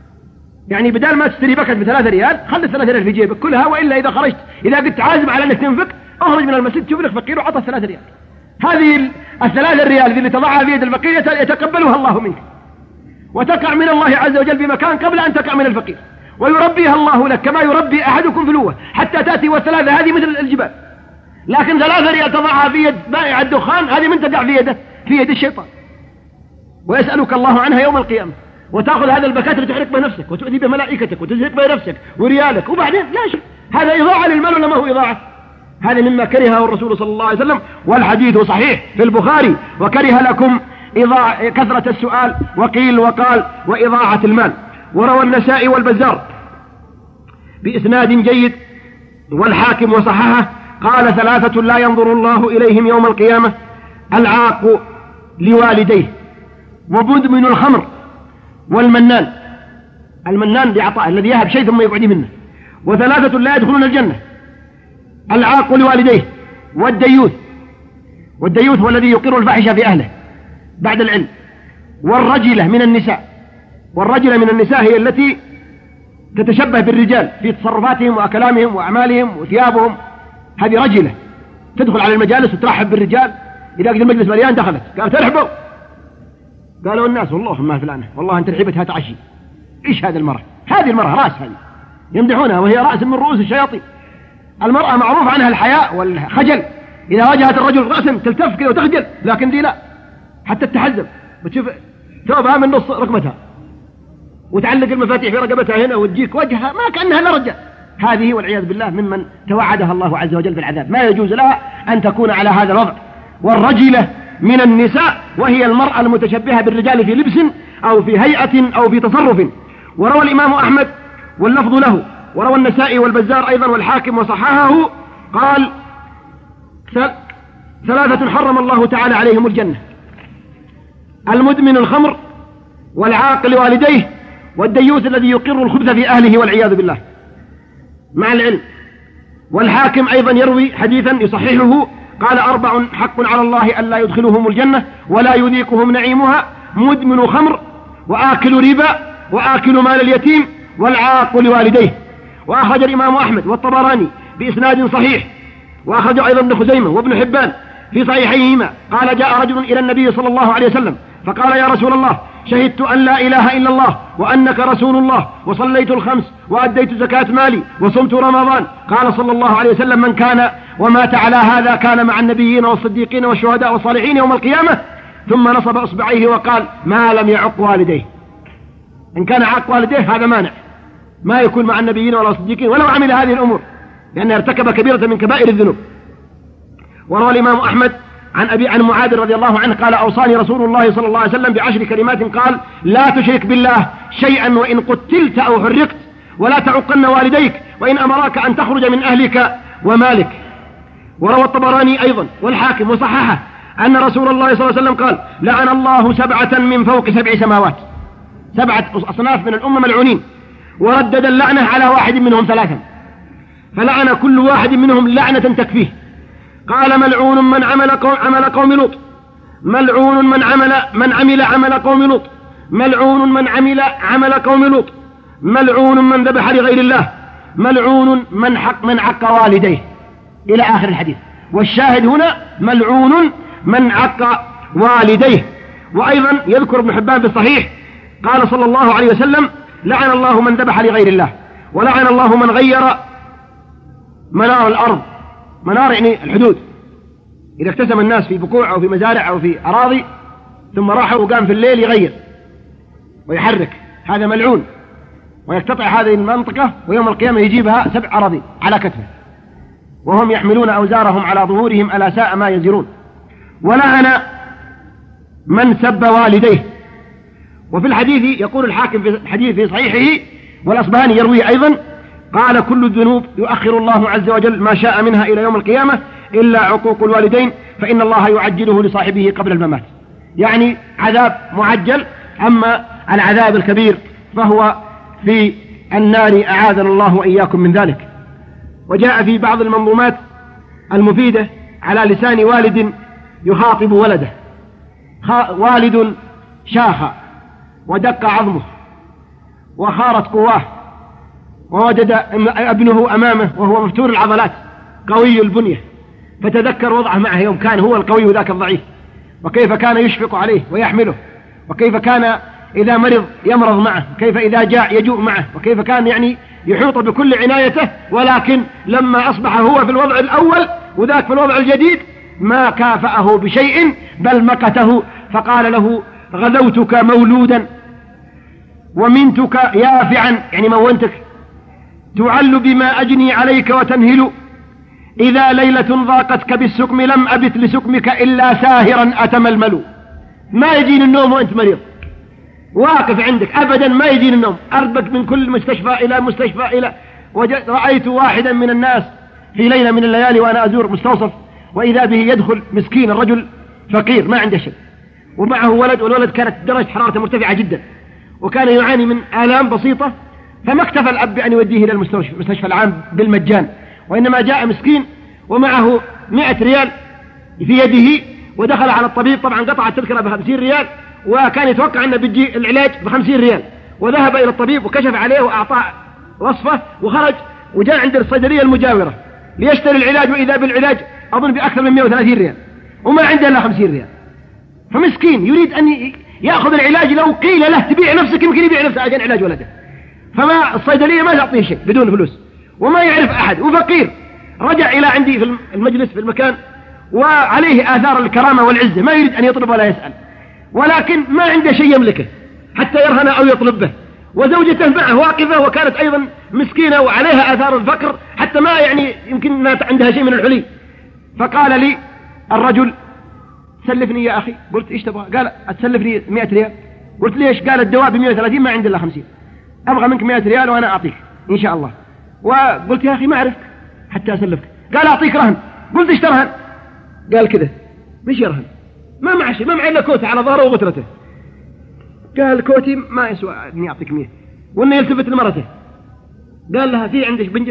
يعني بدال ما تشتري بكت ب3 ريال خلي 3 ريال في جيبك كلها، وإلا إذا خرجت إذا كنت عازم على أنك تنفق اخرج من المسجد شوف لك فقير وعطه 3 ريال. هذه 3 ريال اللي تضعها في يد الفقير يتقبلها الله منك، وتقع من الله عز وجل بمكان قبل أن تقع من الفقير، ويربيها الله لك كما يربي أحدكم فلوه حتى تأتي والثلاثة هذه مثل الجبال. لكن 3 ريال تضعها في يد بائع الدخان هذه من تقع في يد الشيطان، ويسألك الله عنها يوم القيامة، وتأخذ هذا البكات لتحرق به نفسك وتؤذي به ملائكتك وتزهق به نفسك وريالك، وبعدين لا شيء. هذا إضاعة للمال ولا ما هو إضاعة؟ هذا مما كرهه الرسول صلى الله عليه وسلم، والحديث صحيح في البخاري وكره لكم كثرة السؤال وقيل وقال وإضاعة المال. وروى النسائي والبزار بإسناد جيد والحاكم وصححه قال 3 لا ينظر الله إليهم يوم القيامة: العاق لوالديه، ومدمن الخمر، والمنان. المنان بعطاء الذي يهب شيء ثم يقعد منه. و3 لا يدخلون الجنة: العاق لوالديه، والديوث هو الذي يقر الفاحشة في أهله بعد العلم، والرجلة من النساء. والرجلة من النساء هي التي تتشبه بالرجال في تصرفاتهم وأكلامهم وأعمالهم وثيابهم، هذه رجلة تدخل على المجالس وترحب بالرجال، إذا قد المجلس مليان دخلت قال ترحبوا، قالوا الناس والله ما فلانة والله أنت رحبتها تعشي. إيش هذه المرأة؟ هذه المرأة رأس، هذه يمدحونها وهي رأس من رؤوس الشياطين. المرأة معروف عنها الحياء والخجل، إذا واجهت الرجل رأسا تلتف كذا وتخجل، لكن دي لا، حتى التحزم وتشوف ثوبها من نص رقبتها وتعلق المفاتيح في رقبتها هنا وتجيك وجهها ما كأنها لرجة. هذه والعياذ بالله ممن توعدها الله عز وجل بالعذاب، ما يجوز لها أن تكون على هذا الوضع. والرجلة من النساء وهي المرأة المتشبهة بالرجال في لبس أو في هيئة أو في تصرف. وروى الإمام أحمد واللفظ له، وروى النسائي والبزار أيضا والحاكم وصححه، قال 3 حرم الله تعالى عليهم الجنة: المدمن الخمر، والعاقل والديه، والديوث الذي يقر الخبث في أهله والعياذ بالله مع العلم. والحاكم أيضا يروي حديثا يصححه، قال 4 حق على الله ألا يدخلهم الجنة ولا يذيقهم نعيمها: مدمن خمر، وآكل ربا، وآكل مال اليتيم، والعاقل والديه. وأخرج الإمام أحمد والطبراني بإسناد صحيح، وأخرج أيضا ابن خزيمة وابن حبان في صحيحيهما، قال جاء رجل إلى النبي صلى الله عليه وسلم فقال: يا رسول الله، شهدت أن لا إله إلا الله وأنك رسول الله، وصليت الخمس، وأديت زكاة مالي، وصمت رمضان. قال صلى الله عليه وسلم: من كان ومات على هذا كان مع النبيين والصديقين والشهداء والصالحين يوم القيامة. ثم نصب إصبعيه وقال: ما لم يعق والديه. إن كان عق والديه هذا مانع، ما يكون مع النبيين ولا الصديقين ولو عمل هذه الأمور، لأنه ارتكب كبيرة من كبائر الذنوب. وروى الإمام أحمد عن معاذ رضي الله عنه قال: أوصاني رسول الله صلى الله عليه وسلم ب10 كلمات، قال: لا تشرك بالله شيئا وإن قتلت أو حرقت، ولا تعقن والديك، وإن أمراك أن تخرج من أهلك ومالك. وروى الطبراني أيضا والحاكم وصححه أن رسول الله صلى الله عليه وسلم قال: لعن الله 7 من فوق 7 سماوات، 7 أصناف من الأمة ملعونين، وردد اللعنة على واحد منهم 3، فلعن كل واحد منهم لعنة تكفيه. قال: ملعون من عمل قوم لوط، ملعون من عمل عمل قوم لوط، ملعون من عمل عمل قوم لوط، ملعون من ذبح لغير الله، ملعون من عق والديه، إلى آخر الحديث. والشاهد هنا ملعون من عق والديه. وأيضا يذكر ابن حبان في الصحيح قال صلى الله عليه وسلم: لعن الله من ذبح لغير الله، ولعن الله من غير منار الأرض. منار يعني الحدود، إذا اقتسم الناس في بقوع أو في مزارع أو في أراضي ثم راحوا وقام في الليل يغير ويحرك، هذا ملعون، ويقتطع هذه المنطقة ويوم القيامة يجيبها 7 أراضي على كتفه، وهم يحملون أوزارهم على ظهورهم ألا ساء ما يزرون. ولعن من سب والديه. وفي الحديث يقول الحاكم في الحديث في صحيحه والأصبهاني يرويه أيضا، قال: كل الذنوب يؤخر الله عز وجل ما شاء منها إلى يوم القيامة إلا عقوق الوالدين، فإن الله يعجله لصاحبه قبل الممات. يعني عذاب معجل، أما العذاب الكبير فهو في النار، أعاذنا الله وإياكم من ذلك. وجاء في بعض المنظومات المفيدة على لسان والد يخاطب ولده: والد شاخ ودق عظمه وخارت قواه، ووجد ابنه أمامه وهو مفتور العضلات قوي البنية، فتذكر وضعه معه يوم كان هو القوي وذاك الضعيف، وكيف كان يشفق عليه ويحمله، وكيف كان إذا مرض يمرض معه، كيف إذا جاء يجوء معه، وكيف كان يعني يحوط بكل عنايته. ولكن لما أصبح هو في الوضع الأول وذاك في الوضع الجديد ما كافأه بشيء بل مقته، فقال له: غذوتك مولودا ومنتك يافعا، يعني مونتك، تعل بما أجني عليك وتنهل، إذا ليلة ضاقتك بالسكم لم أبت لسكمك إلا ساهرا أتململ. ما يجين النوم وأنت مريض، واقف عندك أبدا ما يجين النوم، أربك من كل مستشفى إلى مستشفى رأيت واحدا من الناس في ليلة من الليالي وأنا أزور مستوصف، وإذا به يدخل مسكين الرجل فقير ما عنده شيء، ومعه ولد، والولد كانت درجة حرارته مرتفعة جدا، وكان يعاني من آلام بسيطة، فما اكتفى الأب بأن يوديه إلى المستشفى العام بالمجان، وإنما جاء مسكين ومعه 100 ريال في يده، ودخل على الطبيب. طبعا قطع التذكرة ب50 ريال، وكان يتوقع أنه بيجي العلاج ب50 ريال، وذهب إلى الطبيب وكشف عليه وأعطاه وصفة، وخرج وجاء عند الصيدلية المجاورة ليشتري العلاج، وإذا بالعلاج أظن بأكثر من 130 ريال وما عنده إلا 50 ريال، فمسكين يريد أن يأخذ العلاج. لو قيل له تبيع نفسك يمكن يبيع نفسه عشان علاج ولده، فما الصيدلية ما تعطيه شيء بدون فلوس وما يعرف أحد وفقير. رجع إلى عندي في المجلس في المكان وعليه آثار الكرامة والعزة، ما يريد أن يطلب ولا يسأل، ولكن ما عنده شيء يملكه حتى يرهن أو يطلب به، وزوجته معه واقفة وكانت أيضا مسكينة وعليها آثار الفقر حتى ما يعني يمكن ما عندها شيء من الحلي. فقال لي الرجل سلفني يا أخي. قلت إيش تبغى؟ قال أتسلفني 100 ريال. قلت ليش؟ قال الدواء ب130 ما عندي إلا 50، أبغى منك 100 ريال وأنا أعطيك إن شاء الله. وقلت يا أخي ما أعرفك حتى أسلفك. قال أعطيك رهن. قلت إيش ترهن؟ قال كذا. مش يرهن؟ ما معه شيء، ما معه إلا كوته على ظهره وغترته. قال كوتي ما يسوى إني أعطيك 100. وإنه يلتفت لمرته قال لها في عندك بنجر؟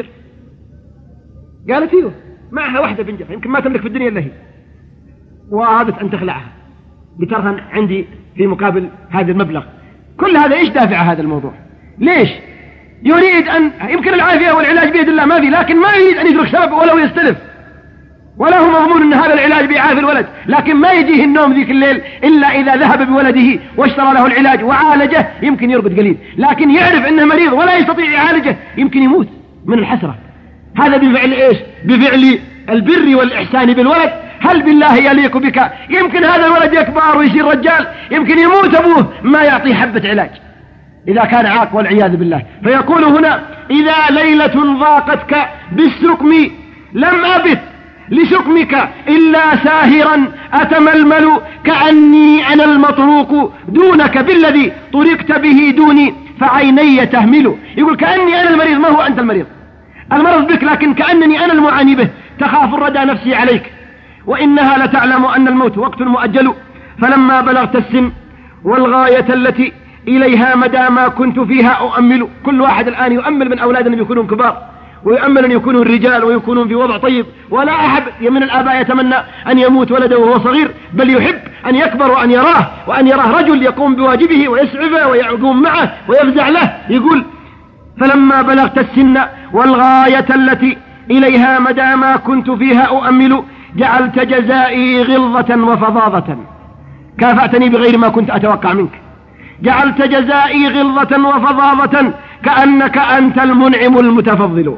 قالت ايوه معها واحدة بنجر يمكن ما تملك في الدنيا إلا هي، وأرادت أن تخلعها بترهن عندي في مقابل هذا المبلغ. كل هذا إيش دافع هذا الموضوع؟ ليش؟ يريد أن يمكن العافية والعلاج بيد الله ما في، لكن ما يريد أن يترك سبب ولو يستلف، ولا هو مضمون أن هذا العلاج بيعافي الولد، لكن ما يجيه النوم ذيك الليل إلا إذا ذهب بولده واشترى له العلاج وعالجه، يمكن يرقد قليل، لكن يعرف أنه مريض ولا يستطيع يعالجه يمكن يموت من الحسرة. هذا بفعل إيش؟ بفعل البر والإحسان بالولد. هل بالله يليق بك يمكن هذا الولد يكبر ويصير رجال، يمكن يموت أبوه ما يعطي حبة علاج إذا كان عاق والعياذ بالله. فيقول هنا إذا ليلة ضاقتك بالسكم لم أبت لسكمك إلا ساهرا أتململ كأني أنا المطروق دونك بالذي طرقت به دوني فعيني تهمل. يقول كأني أنا المريض، ما هو أنت المريض، المرض بك، لكن كأنني أنا المعاني به، تخاف الردى نفسي عليك وإنها لتعلم أن الموت وقت مؤجل. فلما بلغت السن والغاية التي إليها مدى ما كنت فيها أؤمل. كل واحد الآن يؤمل من أولاد أن يكونون كبار، ويؤمل أن يكونوا الرجال ويكونون في وضع طيب، ولا أحد من الآباء يتمنى أن يموت ولده وهو صغير، بل يحب أن يكبر وأن يراه رجل يقوم بواجبه ويسعفه ويقوم معه ويفزع له. يقول فلما بلغت السن والغاية التي إليها مدى ما كنت فيها أؤمل جعلت جزائي غلظة وفظاظة، كافأتني بغير ما كنت أتوقع منك. جعلت جزائي غلظة وفظاظة كأنك أنت المنعم المتفضل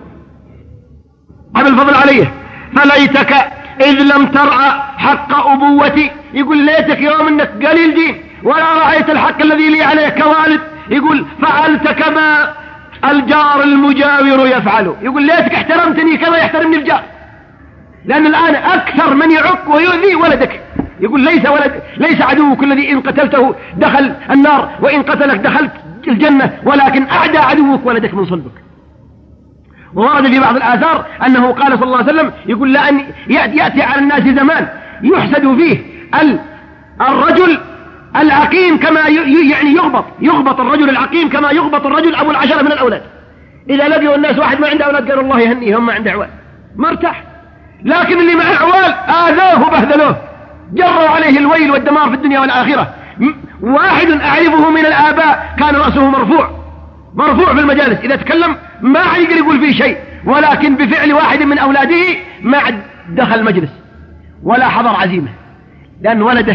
أبي الفضل عليه. فليتك إذ لم ترعى حق أبوتي. يقول ليتك يوم أنك قليل دين ولا رأيت الحق الذي لي عليك كوالد. يقول فعلت كما الجار المجاور يفعل. يقول ليتك احترمتني كما يحترمني الجار، لأن الآن أكثر من يعق ويؤذي ولدك. يقول ليس عدوك الذي إن قتلته دخل النار وإن قتلك دخلت الجنة، ولكن أعدى عدوك ولدك من صلبك. وورد في بعض الآثار أنه قال صلى الله عليه وسلم يقول لأن يأتي على الناس زمان يحسد فيه الرجل العقيم كما يعني يغبط الرجل العقيم كما يغبط الرجل أبو العشرة من الأولاد. إذا لقوا الناس واحد ما عنده أولاد قالوا الله يهنيهم ما عنده عوال ما ارتاح، لكن اللي معه عوال آذوه وبهدلوه جروا عليه الويل والدمار في الدنيا والآخرة. واحد أعرفه من الآباء كان رأسه مرفوع في المجالس، إذا تكلم ما يقدر يقول فيه شيء، ولكن بفعل واحد من أولاده ما عد دخل مجلس ولا حضر عزيمة، لأن ولده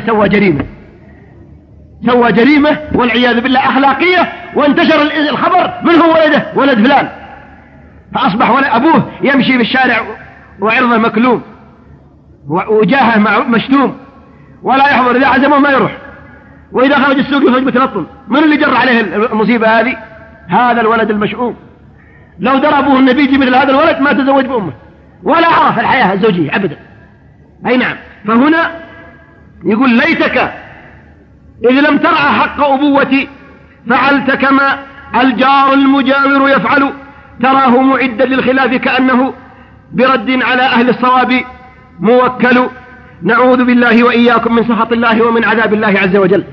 سوى جريمة والعياذ بالله أخلاقية، وانتشر الخبر من هو ولده ولد فلان، فأصبح أبوه يمشي بالشارع وعرضه مكلوم وجاهه مشتوم ولا يحضر، إذا عزمه ما يروح، وإذا خرج السوق يخرج متلطم. من اللي جر عليه المصيبة هذه؟ هذا الولد المشؤوم. لو ضربوه النبي يجي مثل هذا الولد ما تزوج بأمه ولا عرف الحياة الزوجية أبدا. أي نعم. فهنا يقول ليتك إذ لم ترعى حق أبوتي فعلت كما الجار المجاور يفعل، تراه معدا للخلاف كأنه برد على أهل الصواب موكل. نعوذ بالله وإياكم من سخط الله ومن عذاب الله عز وجل.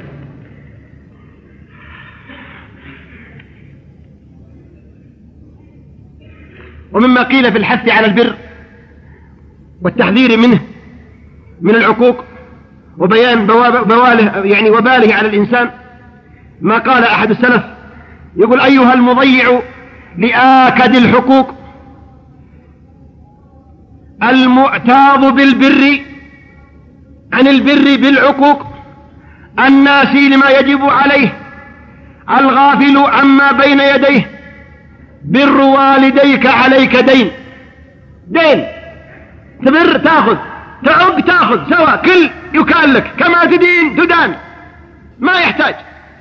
ومما قيل في الحث على البر والتحذير منه من العقوق وبيان وباله على الإنسان ما قال أحد السلف يقول أيها المضيع لآكد الحقوق المعتاض بالبر عن البر بالعقوق، الناسي لما يجب عليه، الغافل عما بين يديه. بر والديك عليك دين، دين تبر تاخذ، تعق تاخذ، سواء كل يكال لك، كما تدين تدان، ما يحتاج.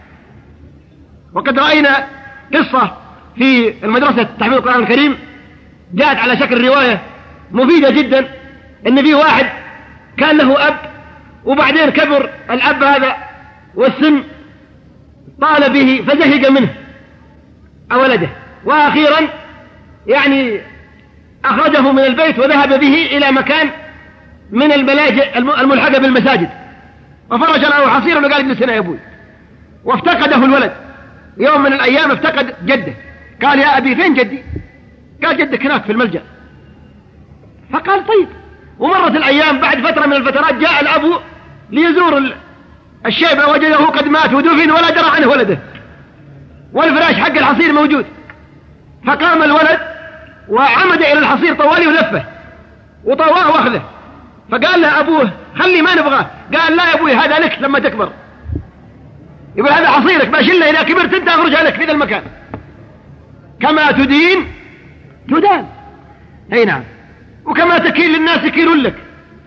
وقد رأينا قصة في المدرسة تحفيظ القرآن الكريم جاءت على شكل رواية مفيدة جدا، ان في واحد كان له أب، وبعدين كبر الأب هذا والسن طال به فزهق منه ولده، وأخيرا يعني أخرجه من البيت وذهب به إلى مكان من الملاجئ الملحقة بالمساجد، وفرج له حصيرا وقال اجلس هنا يا أبوي. وافتقده الولد يوم من الأيام، افتقد جده، قال يا أبي فين جدي؟ قال جدك هناك في الملجأ. فقال طيب. ومرت الأيام، بعد فترة من الفترات جاء الأب ليزور الشيبة، وجده قد مات ودفن ولا درى عنه ولده، والفراش حق الحصير موجود. فقام الولد وعمد إلى الحصير طوالي ولفه وطواه واخذه، فقال له أبوه خلي ما نبغاه. قال لا يا أبوي هذا لك لما تكبر، يقول هذا حصيرك باشله إذا كبرت انت أخرجها لك في ذا المكان، كما تدين تدان. أي نعم، وكما تكيل للناس يكيلون لك.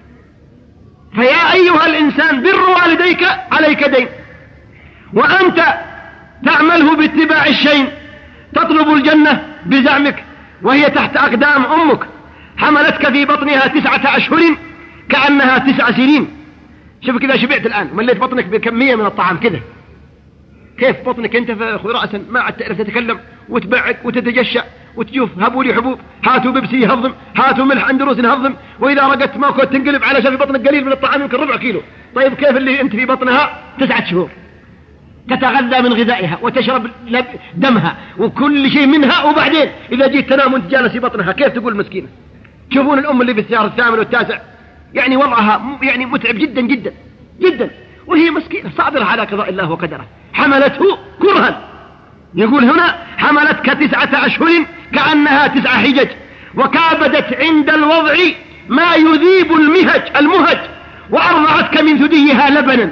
فيا أيها الإنسان بر والديك عليك دين، وأنت تعمله باتباع الشيء، تطلب الجنة بزعمك وهي تحت أقدام أمك، حملتك في بطنها 9 أشهر كأنها 9 سنين. شوف كذا شبعت الآن ومليت بطنك بكمية من الطعام كذا، كيف بطنك انت رأسا ما عاد تعرف تتكلم وتبعد وتتجشع وتجوف، هبوا لي حبوب، هاتوا بيبسي يهضم، هاتوا ملح اندروس يهضم، واذا رقدت ما كنت تنقلب على شاف بطنك قليل من الطعام يمكن ربع كيلو. طيب كيف اللي انت في بطنها 9 شهور تتغذى من غذائها وتشرب دمها وكل شيء منها، وبعدين اذا جيت تنام وانت جالس في بطنها كيف تقول مسكينة؟ تشوفون الام اللي في السيارة الثامن والتاسع يعني وضعها يعني متعب جدا جدا جدا، وهي مسكينة صابرة على قضاء الله وقدره، حملته كرها. يقول هنا حملتك 9 أشهر كأنها 9 حجج، وكابدت عند الوضع ما يذيب المهج، وأرضعتك من ثديها لبنا،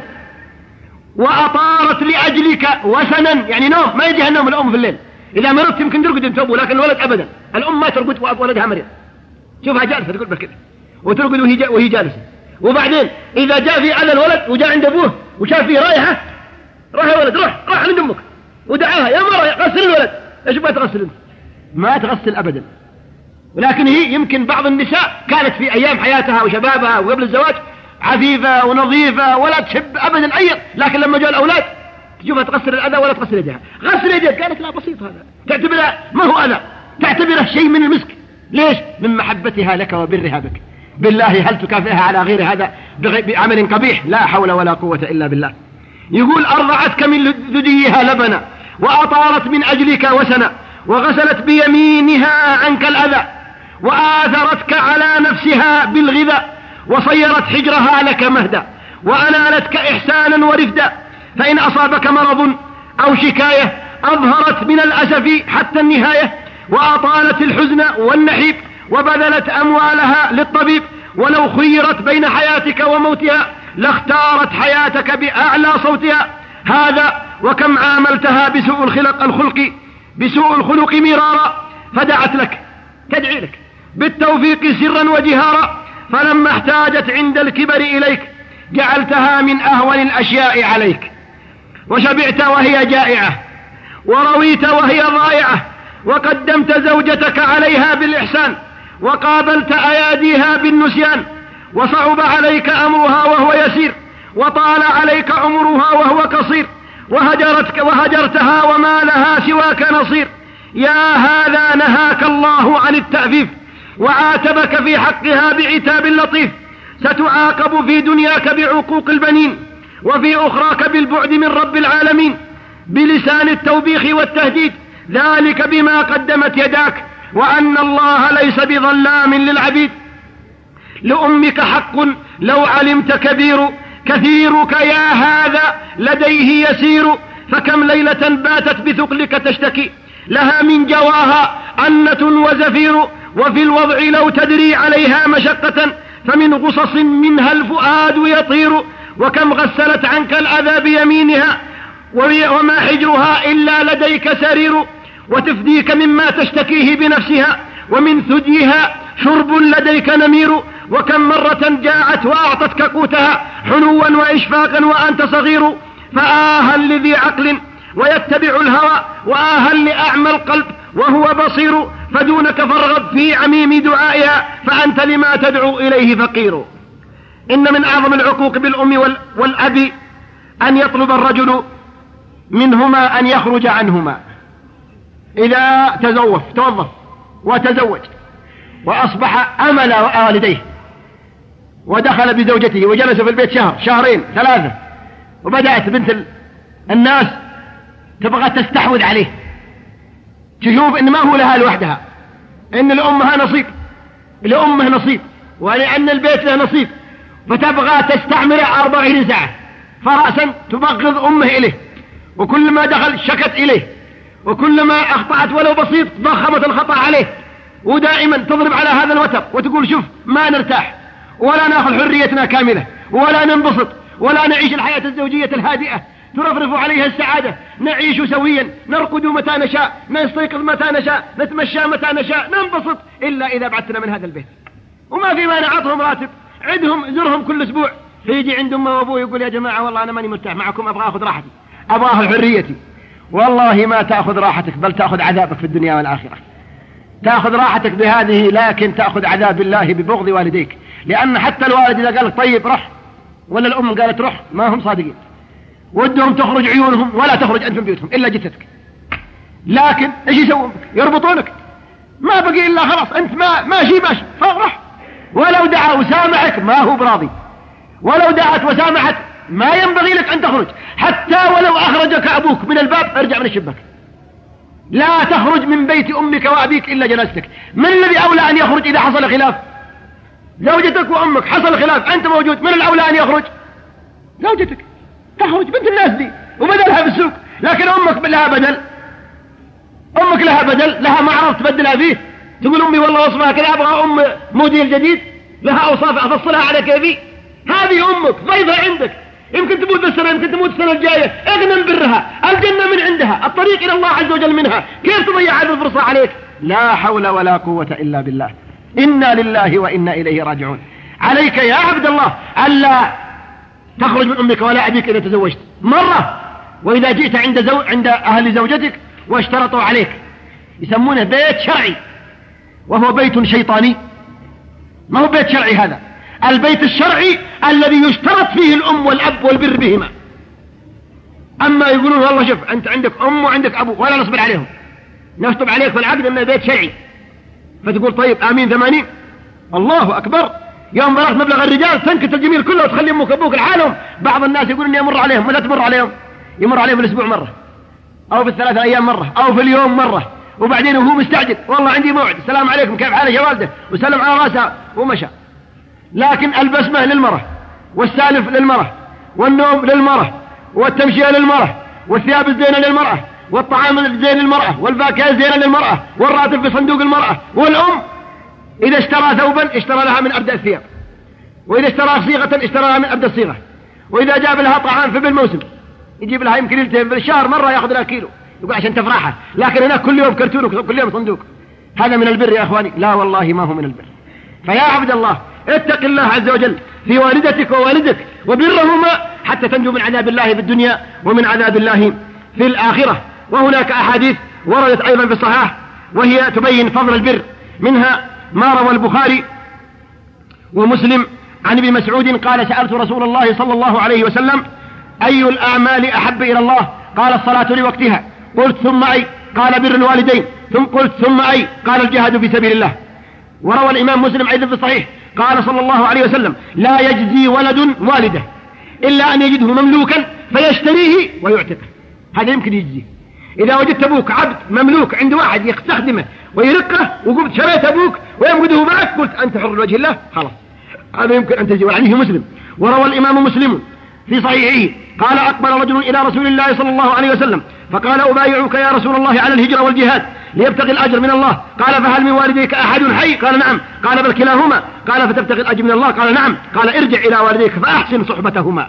وأطارت لأجلك وسنا، يعني نوم ما يجيها النوم الأم في الليل، إذا مرضت يمكن ترقد انت أبوه، لكن الولد أبدا، الأم ما ترقد ولدها مريض، شوفها جالسة تقول بكذا وترقد وهي جالسة. وبعدين إذا جاء في على الولد وجاء عند أبوه وشاف فيه رايحة، روح يا ولد روح عند أمك، ودعاها يا مرة غسل الولد. ايش بقى تغسل انت؟ ما تغسل أبدا. ولكن هي يمكن بعض النساء كانت في أيام حياتها وشبابها وقبل الزواج عفيفة ونظيفة ولا تحب أبدا أي، لكن لما جاء الأولاد تشوفها تغسل الأذى ولا تغسل يدها. غسل يدك قالت لا بسيط هذا، تعتبرها ما هو أذى، تعتبره شيء من المسك. ليش؟ من محبتها لك وبرها بك. بالله هل تكافئها على غير هذا بعمل قبيح؟ لا حول ولا قوة إلا بالله. يقول أرضعتك من ثديها لبنا، وأطارت من أجلك وسنا، وغسلت بيمينها عنك الأذى، وآثرتك على نفسها بالغذاء، وصيرت حجرها لك مهدا، وأنالتك إحسانا ورفدا. فإن أصابك مرض أو شكاية أظهرت من الأسف حتى النهاية، وأطالت الحزن والنحيب، وبذلت أموالها للطبيب. ولو خيرت بين حياتك وموتها لاختارت حياتك بأعلى صوتها. هذا وكم عاملتها بسوء الخلق مرارا، فدعت لك تدعي لك بالتوفيق سرا وجهارا، فلما احتاجت عند الكبر إليك جعلتها من أهون الأشياء عليك، وشبعت وهي جائعة، ورويت وهي ضائعة، وقدمت زوجتك عليها بالإحسان، وقابلت أياديها بالنسيان، وصعب عليك أمرها وهو يسير، وطال عليك عمرها وهو قصير، وهجرتها وما لها سواك نصير. يا هذا نهاك الله عن التأفيف، وعاتبك في حقها بعتاب لطيف. ستعاقب في دنياك بعقوق البنين، وفي أخراك بالبعد من رب العالمين بلسان التوبيخ والتهديد، ذلك بما قدمت يداك، وأن الله ليس بظلام للعبيد. لأمك حق لو علمت كثيرك يا هذا لديه يسير، فكم ليلة باتت بثقلك تشتكي، لها من جواها أنة وزفير، وفي الوضع لو تدري عليها مشقة فمن غصص منها الفؤاد يطير. وكم غسلت عنك الأذى بيمينها وما حجرها إلا لديك سرير. وتفديك مما تشتكيه بنفسها ومن ثديها شرب لديك نمير. وكم مرة جاءت وأعطتك قوتها حنوا وإشفاقا وأنت صغير. فآها لذي عقل ويتبع الهوى وآها لأعمى القلب وهو بصير. فدونك فارغب في عميم دعائها فأنت لما تدعو إليه فقير. إن من أعظم العقوق بالأم والأب أن يطلب الرجل منهما أن يخرج عنهما. إذا توظف وتزوج وأصبح أمل والديه ودخل بزوجته وجلس في البيت شهر شهرين ثلاثة وبدأت بنت الناس تبغى تستحوذ عليه، تشوف إن ما هو لها لوحدها، إن لأمها نصيب، لأمه نصيب، ولأن البيت له نصيب، فتبغى تستعمل 24 ساعة، فرأسا تبغض أمه إليه، وكل ما دخل شكت إليه، وكل ما أخطأت ولو بسيط ضخمت الخطأ عليه، ودائما تضرب على هذا الوتر وتقول شوف ما نرتاح ولا نأخذ حريتنا كاملة ولا ننبسط ولا نعيش الحياة الزوجية الهادئة ترفرف عليها السعادة، نعيش سويا، نرقد متى نشاء، نستيقظ متى نشاء، نتمشى متى نشاء، ننبسط إلا إذا بعثنا من هذا البيت. وما في مانع عطهم راتب، عدهم زرهم كل أسبوع، فيجي عند أمه وأبوه يقول يا جماعة والله أنا ماني مرتاح معكم، أبغى أخذ راحتي، أبغى أخذ حريتي. والله ما تأخذ راحتك بل تأخذ عذابك في الدنيا والآخرة. تأخذ راحتك بهذه لكن تأخذ عذاب الله ببغض والديك، لأن حتى الوالد إذا قال طيب رح ولا الأم قالت رح ما هم صادقين، ودهم تخرج عيونهم ولا تخرج أنت من بيوتهم إلا جثتك. لكن إيش يسوون؟ يربطونك، ما بقي إلا خلاص أنت ماشي فرح. ولو دعا وسامحك ما هو براضي، ولو دعت وسامحت ما ينبغي لك أن تخرج، حتى ولو أخرجك أبوك من الباب ارجع من الشباك. لا تخرج من بيت أمك وأبيك إلا جنازتك. من الذي أولى أن يخرج إذا حصل خلاف؟ زوجتك وأمك، حصل خلاف أنت موجود، من الأولى أن يخرج؟ زوجتك. تخرج بنت الناس دي وبدلها بالسوق، لكن أمك لها بدل، أمك لها بدل، لها معرض تبدلها فيه، تقول أمي والله وصفها كذا أبغى أم موديل جديد لها أوصاف أفصلها على كيفي. هذه أمك ضيفة عندك، يمكن تموت السنة، يمكن تموت السنة الجاية، اغنم برها، الجنة من عندها، الطريق إلى الله عز وجل منها، كيف تضيع هذه الفرصة عليك؟ لا حول ولا قوة إلا بالله. إنا لله وإنا إليه راجعون. عليك يا عبد الله ألا تخرج من أمك ولا أبيك إذا تزوجت مرة، وإذا جئت عند أهل زوجتك واشترطوا عليك، يسمونه بيت شرعي وهو بيت شيطاني، ما هو بيت شرعي هذا. البيت الشرعي الذي يشترط فيه الأم والأب والبر بهما. أما يقولون والله شوف أنت عندك أم وعندك أبو ولا نصبر عليهم، نكتب عليك في العقد أنه بيت شرعي، فتقول طيب آمين 80 الله أكبر، يوم بلغت مبلغ الرجال تنكت الجميل كله وتخلي أمك أبوك العالم. بعض الناس يقول إني أمر عليهم، ولا تمر عليهم، يمر عليهم في الأسبوع مرة أو في الثلاثة أيام مرة أو في اليوم مرة، وبعدين وهو مستعجل والله عندي موعد، السلام عليكم كيف حالك يا والده، وسلم على راسها ومشى. لكن البسمة للمرة، والسالف للمرة، والنوم للمرة، والتمشية للمرة، والثياب الزينة للمرأة، والطعام الزين للمرأة، والفاكهة الزينة للمرأة، والراتب في صندوق المرأة. والأم إذا اشترى ثوبا اشترى لها من أبدأ الثياب، وإذا اشترى صيغة اشترى لها من أبدأ الصيغة، وإذا جاب لها طعام في بالموسم يجيب لها يمكن يلتهم بالشهر مرة يأخذ لها كيلو، يقول عشان تفرحها. لكن هناك كل يوم كرتون وكل يوم صندوق. هذا من البر يا أخواني؟ لا والله ما هو من البر. فيا عبد الله اتق الله عز وجل في والدتك ووالدك وبرهما حتى تنجو من عذاب الله في الدنيا ومن عذاب الله في الآخرة. وهناك أحاديث وردت أيضا في الصحاح وهي تبين فضل البر، منها ما روى البخاري ومسلم عن ابن مسعود قال سألت رسول الله صلى الله عليه وسلم أي الأعمال أحب إلى الله؟ قال الصلاة لوقتها. قلت ثم أي؟ قال بر الوالدين. قلت ثم أي؟ قال الجهاد في سبيل الله. وروى الإمام مسلم أيضا في الصحيح قال صلى الله عليه وسلم لا يجزي ولد والده إلا أن يجده مملوكا فيشتريه ويعتقه. هذا يمكن يجزي. إذا وجدت أبوك عبد مملوك عند واحد يستخدمه ويرقه وقلت شريت أبوك ويمجده معك قلت أنت حر لوجه الله، خلاص هذا يمكن أن تجزي. وعليه مسلم. وروى الإمام مسلم في صحيحه قال أقبل رجل إلى رسول الله صلى الله عليه وسلم فقال أبايعك يا رسول الله على الهجرة والجهاد ليبتغي الأجر من الله. قال فهل من والديك أحد حي؟ قال نعم. قال بل كلاهما. قال فتبتغي الأجر من الله؟ قال نعم. قال ارجع إلى والديك فأحسن صحبتهما.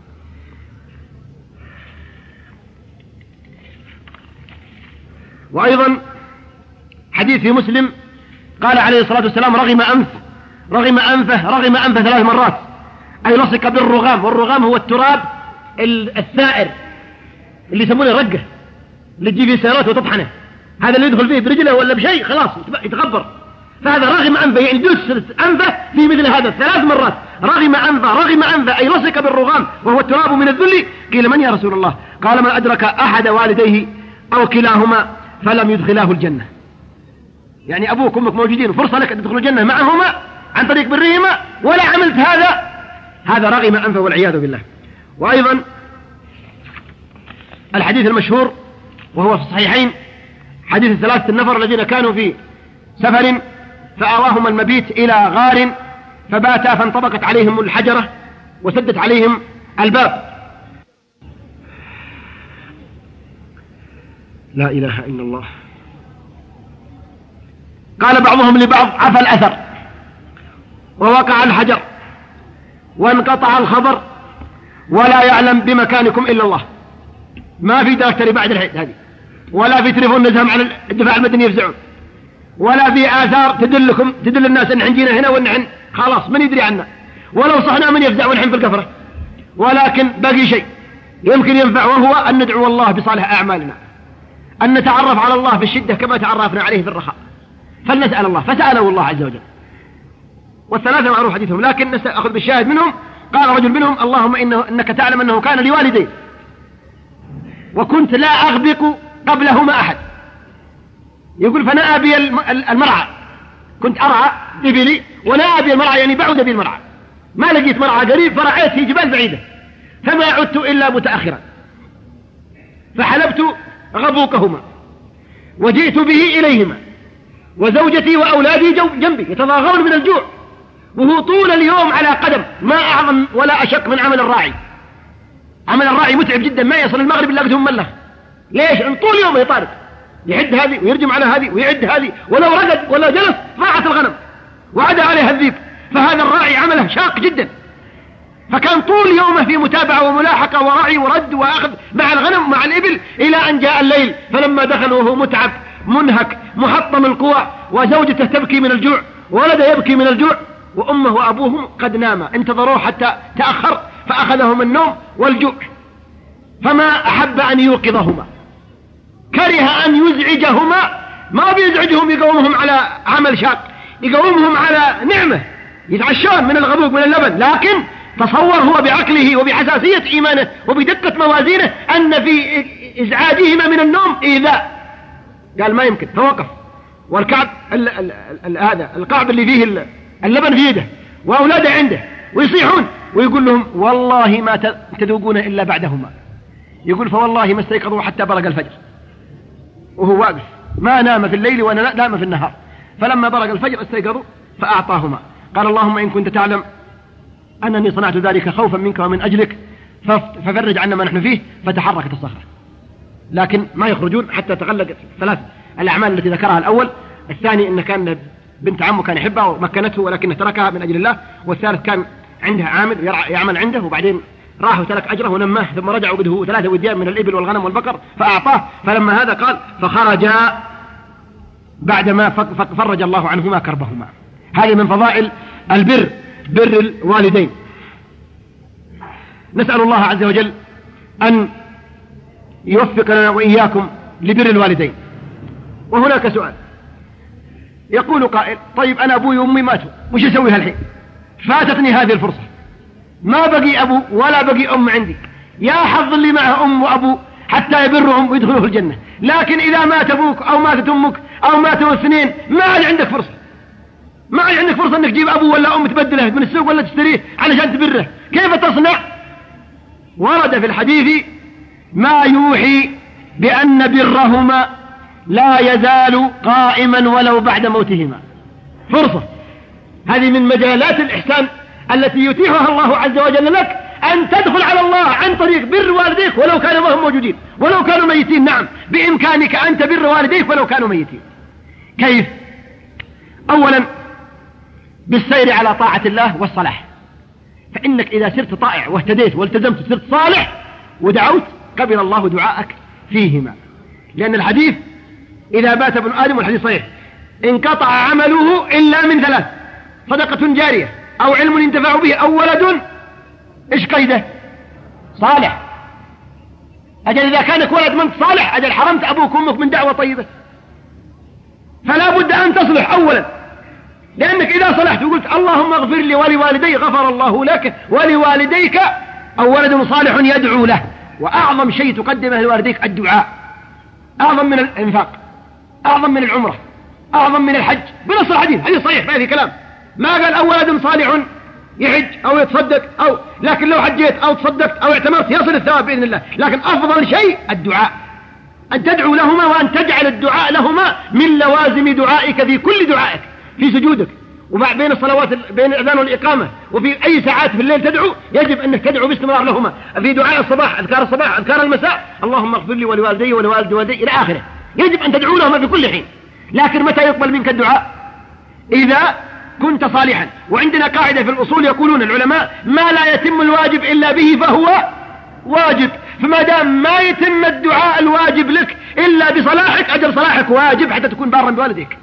وأيضا حديث في مسلم قال عليه الصلاة والسلام رغم أنفه 3 مرات، أي لصق بالرغام. والرغام هو التراب الثائر اللي يسمونه رقة، اللي تجي فيه سيارات وتطحنه، هذا اللي يدخل فيه برجله ولا بشيء خلاص يتغبر. فهذا رغم أنفه، يعني دس أنفه في مثل هذا 3 مرات. رغم أنفه أي لصق بالرغام وهو التراب من الذل. قيل من يا رسول الله؟ قال من أدرك أحد والديه أو كلاهما فلم يدخلاه الجنة. يعني أبوك وأمك موجودين، فرصة لك أن تدخل الجنة معهما عن طريق برهما، ولا عملت هذا رغم أنفه والعياذ بالله. وأيضا الحديث المشهور وهو في الصحيحين، حديث 3 النفر الذين كانوا في سفر فآواهم المبيت إلى غار فباتا فانطبقت عليهم الحجرة وسدت عليهم الباب. لا إله إلا الله. قال بعضهم لبعض عفى الأثر ووقع الحجر وانقطع الخبر ولا يعلم بمكانكم إلا الله. ما في داكتري بعد الحين هذه، ولا في تليفون نزهم على الدفاع المدني يفزعون، ولا في آثار تدل الناس أن عندنا هنا وأن خلاص من يدري عنا، ولو صحنا من يفزع ونحن في الكفرة. ولكن باقي شيء يمكن ينفع، وهو أن ندعو الله بصالح أعمالنا، أن نتعرف على الله في الشدة كما تعرفنا عليه في الرخاء. فلنسأل الله، فسأله الله عز وجل. والثلاثة معروف حديثهم، لكن نأخذ بالشاهد منهم. قال رجل منهم اللهم إنك تعلم أنه كان لوالدي وكنت لا أغبق قبلهما أحد. يقول فنأى بي المرعى، كنت أرعى إبلي ونأى بي المرعى، يعني بعد بي المرعى، ما لقيت مرعى قريب فرعيت في جبال بعيدة، فما عدت إلا متأخرا فحلبت غبوكهما وجئت به إليهما وزوجتي وأولادي جنبي يتضاغون من الجوع، وهو طول اليوم على قدم، ما أعظم ولا أشق من عمل الراعي. عمل الراعي متعب جدا، ما يصل المغرب إلا قدهم مله. ليش؟ ان طول يوم يطارد، يعد هذه ويرجم على هذه ويعد هذه، ولو رقد ولا جلس ضاعت الغنم وعدا عليها الذيب. فهذا الراعي عمله شاق جدا، فكان طول يومه في متابعة وملاحقة ورعي ورد وأخذ مع الغنم مع الإبل، إلى أن جاء الليل. فلما دخل وهو متعب منهك محطم القوى، وزوجته تبكي من الجوع وولده يبكي من الجوع، وأمه وأبوهم قد ناما، انتظروه حتى تأخر فأخذهم النوم والجوع، فما أحب أن يوقظهما، كره أن يزعجهما. ما بيزعجهم يقومهم على عمل شاق، يقومهم على نعمة يتعشون من الغبوق من اللبن، لكن تصور هو بعقله وبحساسية إيمانه وبدقة موازينه أن في إزعاجهما من النوم إيذاء. قال ما يمكن، فوقف. والكعب هذا القعب اللي فيه اللبن في يده وأولاده عنده، ويصيحون ويقول لهم والله ما تذوقون إلا بعدهما. يقول فوالله ما استيقظوا حتى برق الفجر، وهو واقف ما نام في الليل ولا نام في النهار. فلما برق الفجر استيقظوا فأعطاهما. قال اللهم إن كنت تعلم أنني صنعت ذلك خوفا منك ومن أجلك ففرج عنا ما نحن فيه. فتحركت الصخرة، لكن ما يخرجون حتى تغلقت 3 الأعمال التي ذكرها الأول. الثاني إن كان بنت عمه كان يحبها ومكنته ولكنه تركها من أجل الله. والثالث كان عندها عامل يعمل عنده، وبعدين راح وترك أجره ونماه، ثم رجع وقده 3 وديان من الإبل والغنم والبقر فأعطاه. فلما هذا قال فخرجا بعدما فرج الله عنهما كربهما. هذه من فضائل البر، بر الوالدين. نسأل الله عز وجل أن يوفقنا وإياكم لبر الوالدين. وهناك سؤال، يقول قائل طيب أنا أبوي وأمي ماتوا، وش أسوي هالحين؟ فاتتني هذه الفرصة، ما بقي أبو ولا بقي أم عندي، يا حظ اللي معه أم وأبو حتى يبرهم ويدخلوا في الجنة. لكن إذا مات أبوك أو ماتت أمك أو ماتوا الاثنين ما عاد عندك فرصة، ما عاد عندك فرصة أنك تجيب أبو ولا أم تبدله من السوق ولا تشتريه علشان تبره. كيف تصنع؟ ورد في الحديث ما يوحي بأن برهما لا يزال قائما ولو بعد موتهما. فرصة، هذه من مجالات الإحسان التي يتيحها الله عز وجل لك، أن تدخل على الله عن طريق بر والديك ولو كانوا وهم موجودين، ولو كانوا ميتين. نعم، بإمكانك أن تبر والديك ولو كانوا ميتين. كيف؟ أولا بالسير على طاعة الله والصلاح، فإنك إذا صرت طائع واهتديت والتزمت صرت صالح ودعوت قبل الله دعاءك فيهما. لأن الحديث إذا بات ابن آدم، والحديث صحيح، انقطع عمله إلا من ثلاث: صدقة جارية أو علم ينتفع به أو ولد إيش قيده؟ صالح. أجل إذا كانك ولد من صالح أجل حرمت أبوك وأمك من دعوة طيبة، فلا بد أن تصلح أولا، لأنك إذا صلحت وقلت اللهم اغفر لي ولوالدي غفر الله لك ولوالديك، أو ولد صالح يدعو له. وأعظم شيء تقدمه لوالديك الدعاء، أعظم من الإنفاق، أعظم من العمرة، أعظم من الحج، بنص الحديث، حديث صحيح ما في كلام. ما قال أو ولد صالح يحج أو يتصدق أو، لكن لو حجيت أو تصدقت أو اعتمرت يصل الثواب بإذن الله. لكن أفضل شيء الدعاء، أن تدعو لهما وأن تجعل الدعاء لهما من لوازم دعائك في كل دعائك، في سجودك وبين الصلوات، بين الأذان والإقامة، وفي أي ساعات في الليل تدعو، يجب أنك تدعو باستمرار لهما. في دعاء الصباح، أذكار الصباح، أذكار المساء، اللهم اغفر لي ولوالدي ولوالد والدي إلى آخره، يجب أن تدعو لهما في كل حين. لكن متى يقبل منك الدعاء؟ إذا كنت صالحا. وعندنا قاعدة في الأصول يقولون العلماء: ما لا يتم الواجب إلا به فهو واجب. فما دام ما يتم الدعاء الواجب لك إلا بصلاحك، أجل صلاحك واجب حتى تكون بارا بوالديك.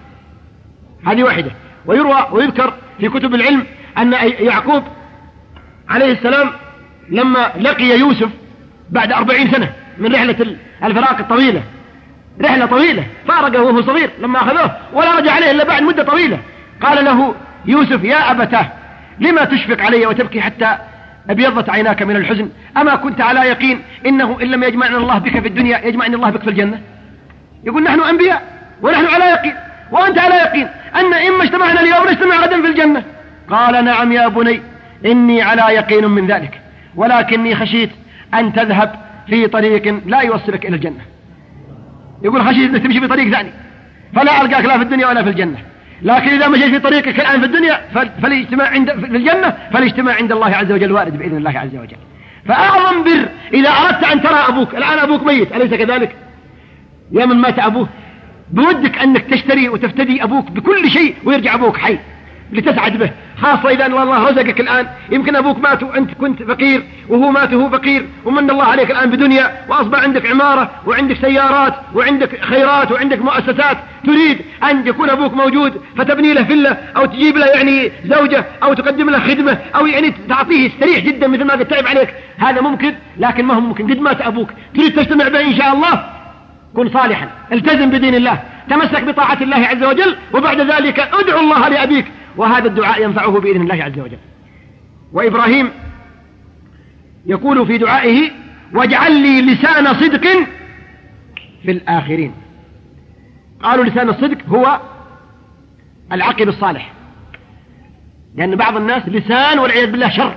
هذه واحدة. ويروى ويذكر في كتب العلم أن يعقوب عليه السلام لما لقي يوسف بعد 40 سنة من رحلة الفراق الطويلة، رحلة طويلة، فارقه وهو صغير لما أخذوه ولا رجع عليه إلا بعد مدة طويلة، قال له يوسف: يا أبتاه لما تشفق علي وتبكي حتى أبيضت عيناك من الحزن؟ أما كنت على يقين إنه إن لم يجمعنا الله بك في الدنيا يجمعني الله بك في الجنة؟ يقول نحن أنبياء ونحن على يقين، وأنت على يقين أن إما اجتمعنا اليوم نجتمع غدا في الجنة. قال: نعم يا بني، إني على يقين من ذلك، ولكني خشيت أن تذهب في طريق لا يوصلك إلى الجنة. يقول خشيت أنك تمشي في طريق ثاني فلا ألقاك لا في الدنيا ولا في الجنة، لكن إذا مشيت في طريقك الآن في الدنيا فالاجتماع في الجنة، فالاجتماع عند الله عز وجل وارد بإذن الله عز وجل. فأعظم بر إذا أردت أن ترى أبوك، الآن أبوك ميت أليس كذلك؟ يا من مات أبوه بودك أنك تشتري وتفتدي أبوك بكل شيء ويرجع أبوك حي لتسعد به، خاصة إذا الله رزقك الآن. يمكن أبوك مات وأنت كنت فقير وهو مات وهو فقير، ومن الله عليك الآن بدنيا، وأصبح عندك عمارة وعندك سيارات وعندك خيرات وعندك مؤسسات، تريد أن يكون أبوك موجود فتبني له فيلا أو تجيب له يعني زوجة أو تقدم له خدمة أو يعني تعطيه استريح جدا مثل ما قد تعب عليك. هذا ممكن، لكن ما هو ممكن قد مات أبوك. تريد تجتمع به إن شاء الله، كن صالحا، التزم بدين الله، تمسك بطاعة الله عز وجل، وبعد ذلك ادعو الله لأبيك، وهذا الدعاء ينفعه بإذن الله عز وجل. وإبراهيم يقول في دعائه: واجعل لي لسان صدق في الآخرين. قالوا لسان الصدق هو العقل الصالح، لأن بعض الناس لسان والعياذ بالله شر،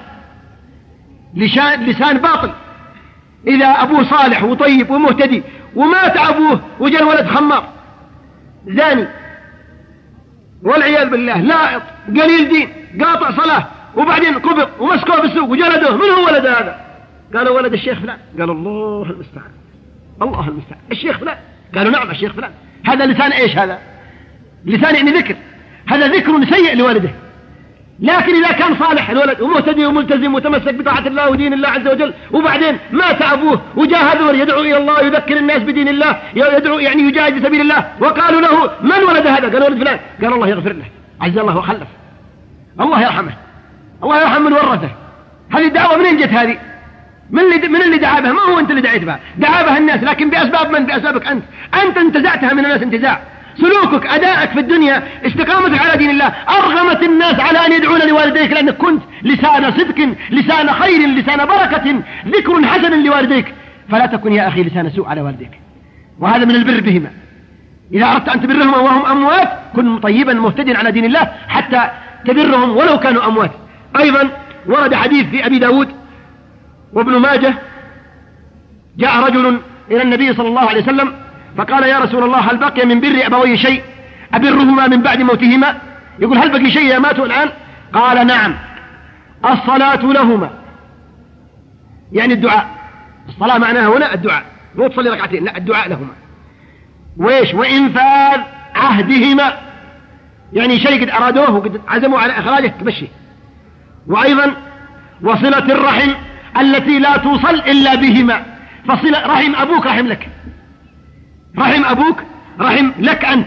لسان باطل. إذا أبوه صالح وطيب ومهتدي ومات أبوه وجاء الولد خمار زاني والعياذ بالله، لائط قليل دين قاطع صلاة، وبعدين قبض ومسكوه بالسوق وجلدوه، من هو ولد هذا؟ قالوا ولد الشيخ فلان. قالوا الله المستعان، الله المستعان، الشيخ فلان. قالوا نعم الشيخ فلان. هذا لسان ايش؟ هذا لسان يعني ذكر، هذا ذكر سيء لوالده. لكن إذا كان صالح الولد ومهتدي وملتزم وتمسك بطاعة الله ودين الله عز وجل، وبعدين مات أبوه وجاء هذا يدعو إلى الله يذكر الناس بدين الله، يدعو يعني يجاهد في سبيل الله، وقالوا له من ولد هذا؟ قالوا ولد فلان. قال الله يغفر له، عز الله وخلف، الله يرحمه، الله يرحم من ورثه. هذه الدعوة منين جت هذه؟ من اللي دعا بها؟ ما هو أنت اللي دعيت بها، دعا بها الناس، لكن بأسباب من؟ بأسبابك أنت انتزعتها من الناس انتزاع. سلوكك، أدائك في الدنيا، استقامتك على دين الله أرغمت الناس على أن يدعون لوالديك، لأنك كنت لسان صدق، لسان خير، لسان بركة، ذكر حسن لوالديك. فلا تكن يا أخي لسان سوء على والديك، وهذا من البر بهما. إذا أردت أن تبرهما وهم أموات كن طيبا مهتديا على دين الله حتى تبرهم ولو كانوا أموات. أيضا ورد حديث في أبي داود وابن ماجه: جاء رجل إلى النبي صلى الله عليه وسلم فقال: يا رسول الله، هل بقي من بر أبوي شيء أبرهما من بعد موتهما؟ يقول هل بقي شيء يا ماتوا الآن؟ قال: نعم، الصلاة لهما يعني الدعاء. الصلاة معناها هنا الدعاء، مو تصلي ركعتين، لا الدعاء لهما. وإيش؟ وإنفاذ عهدهما، يعني شيء قد أرادوه وقد عزموا على إخراجه تمشي. وأيضا وصلة الرحم التي لا توصل إلا بهما، فصلة رحم أبوك رحم لك، رحم أبوك رحم لك أنت.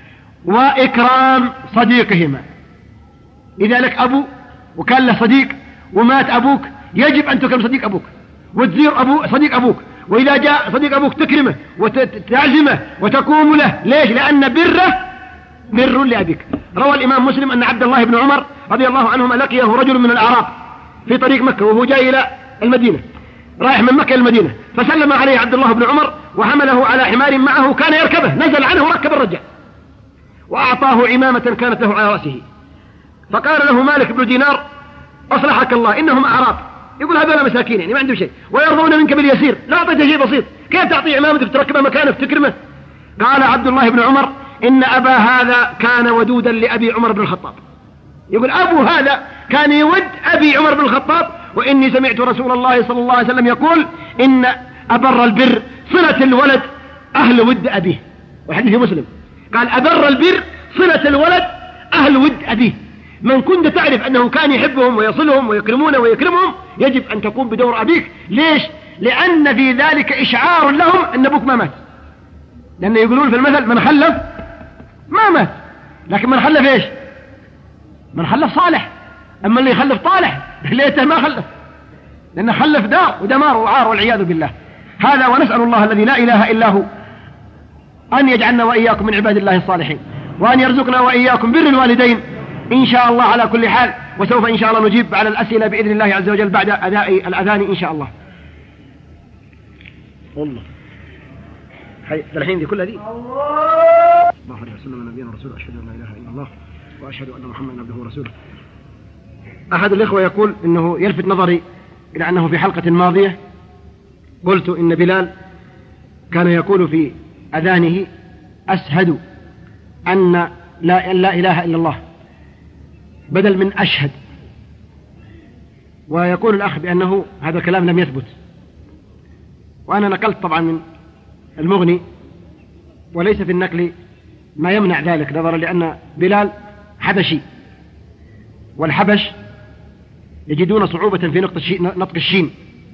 وإكرام صديقهما، إذا لك أبو وكان له صديق ومات أبوك يجب أن تكرم صديق أبوك وتزير صديق أبوك، وإذا جاء صديق أبوك تكرمه وتعزمه وتقوم له. ليش؟ لأن بره بر لأبيك. روى الإمام مسلم أن عبد الله بن عمر رضي الله عنهما لقيه رجل من الأعراب في طريق مكة وهو جاي إلى المدينة، رايح من مكة إلى المدينة، فسلم عليه عبد الله بن عمر وحمله على حمار معه كان يركبه، نزل عنه وركب الرجل وأعطاه عمامة كانت له على رأسه. فقال له مالك بن دينار أصلحك الله إنهم أعراب، يقول هذول مساكين يعني ما عندهم شيء ويرضون منك باليسير، لا أعطيته شيء بسيط، كيف تعطي عمامتك تركبها مكانك تكرمه؟ قال عبد الله بن عمر إن أبا هذا كان ودودا لأبي عمر بن الخطاب، يقول أبو هذا كان يود أبي عمر بن الخطاب، وإني سمعت رسول الله صلى الله عليه وسلم يقول إن أبر البر صلة الولد أهل ود أبيه، وحديث مسلم قال أبر البر صلة الولد أهل ود أبيه. من كنت تعرف أنه كان يحبهم ويصلهم ويكرمونه ويكرمهم يجب أن تقوم بدور أبيك. ليش؟ لأن في ذلك إشعار لهم أن أبوك ما مات، لأن يقولون في المثل من خلف ما مات، لكن من خلف إيش؟ من خلف صالح، أما اللي يخلف طالح ليته ما خلف، لأنه خلف دار ودمار وعار والعياذ بالله. هذا ونسأل الله الذي لا إله إلا هو أن يجعلنا وإياكم من عباد الله الصالحين، وأن يرزقنا وإياكم بر الوالدين إن شاء الله على كل حال. وسوف إن شاء الله نجيب على الأسئلة بإذن الله عز وجل بعد أداء الأذان إن شاء الله. والله الحين دي كل هذه الله عليه وسلم نبينا ورسوله، أشهد أن لا إله إلا الله وأشهد أن محمدا عبده ورسوله. أحد الإخوة يقول إنه يلفت نظري إلى أنه في حلقة ماضية قلت إن بلال كان يقول في أذانه أشهد أن لا إله إلا الله بدل من أشهد، ويقول الأخ بأنه هذا الكلام لم يثبت، وأنا نقلت طبعا من المغني وليس في النقل ما يمنع ذلك، نظرا لأن بلال حبشي، والحبش يجدون صعوبة في نطق الشين،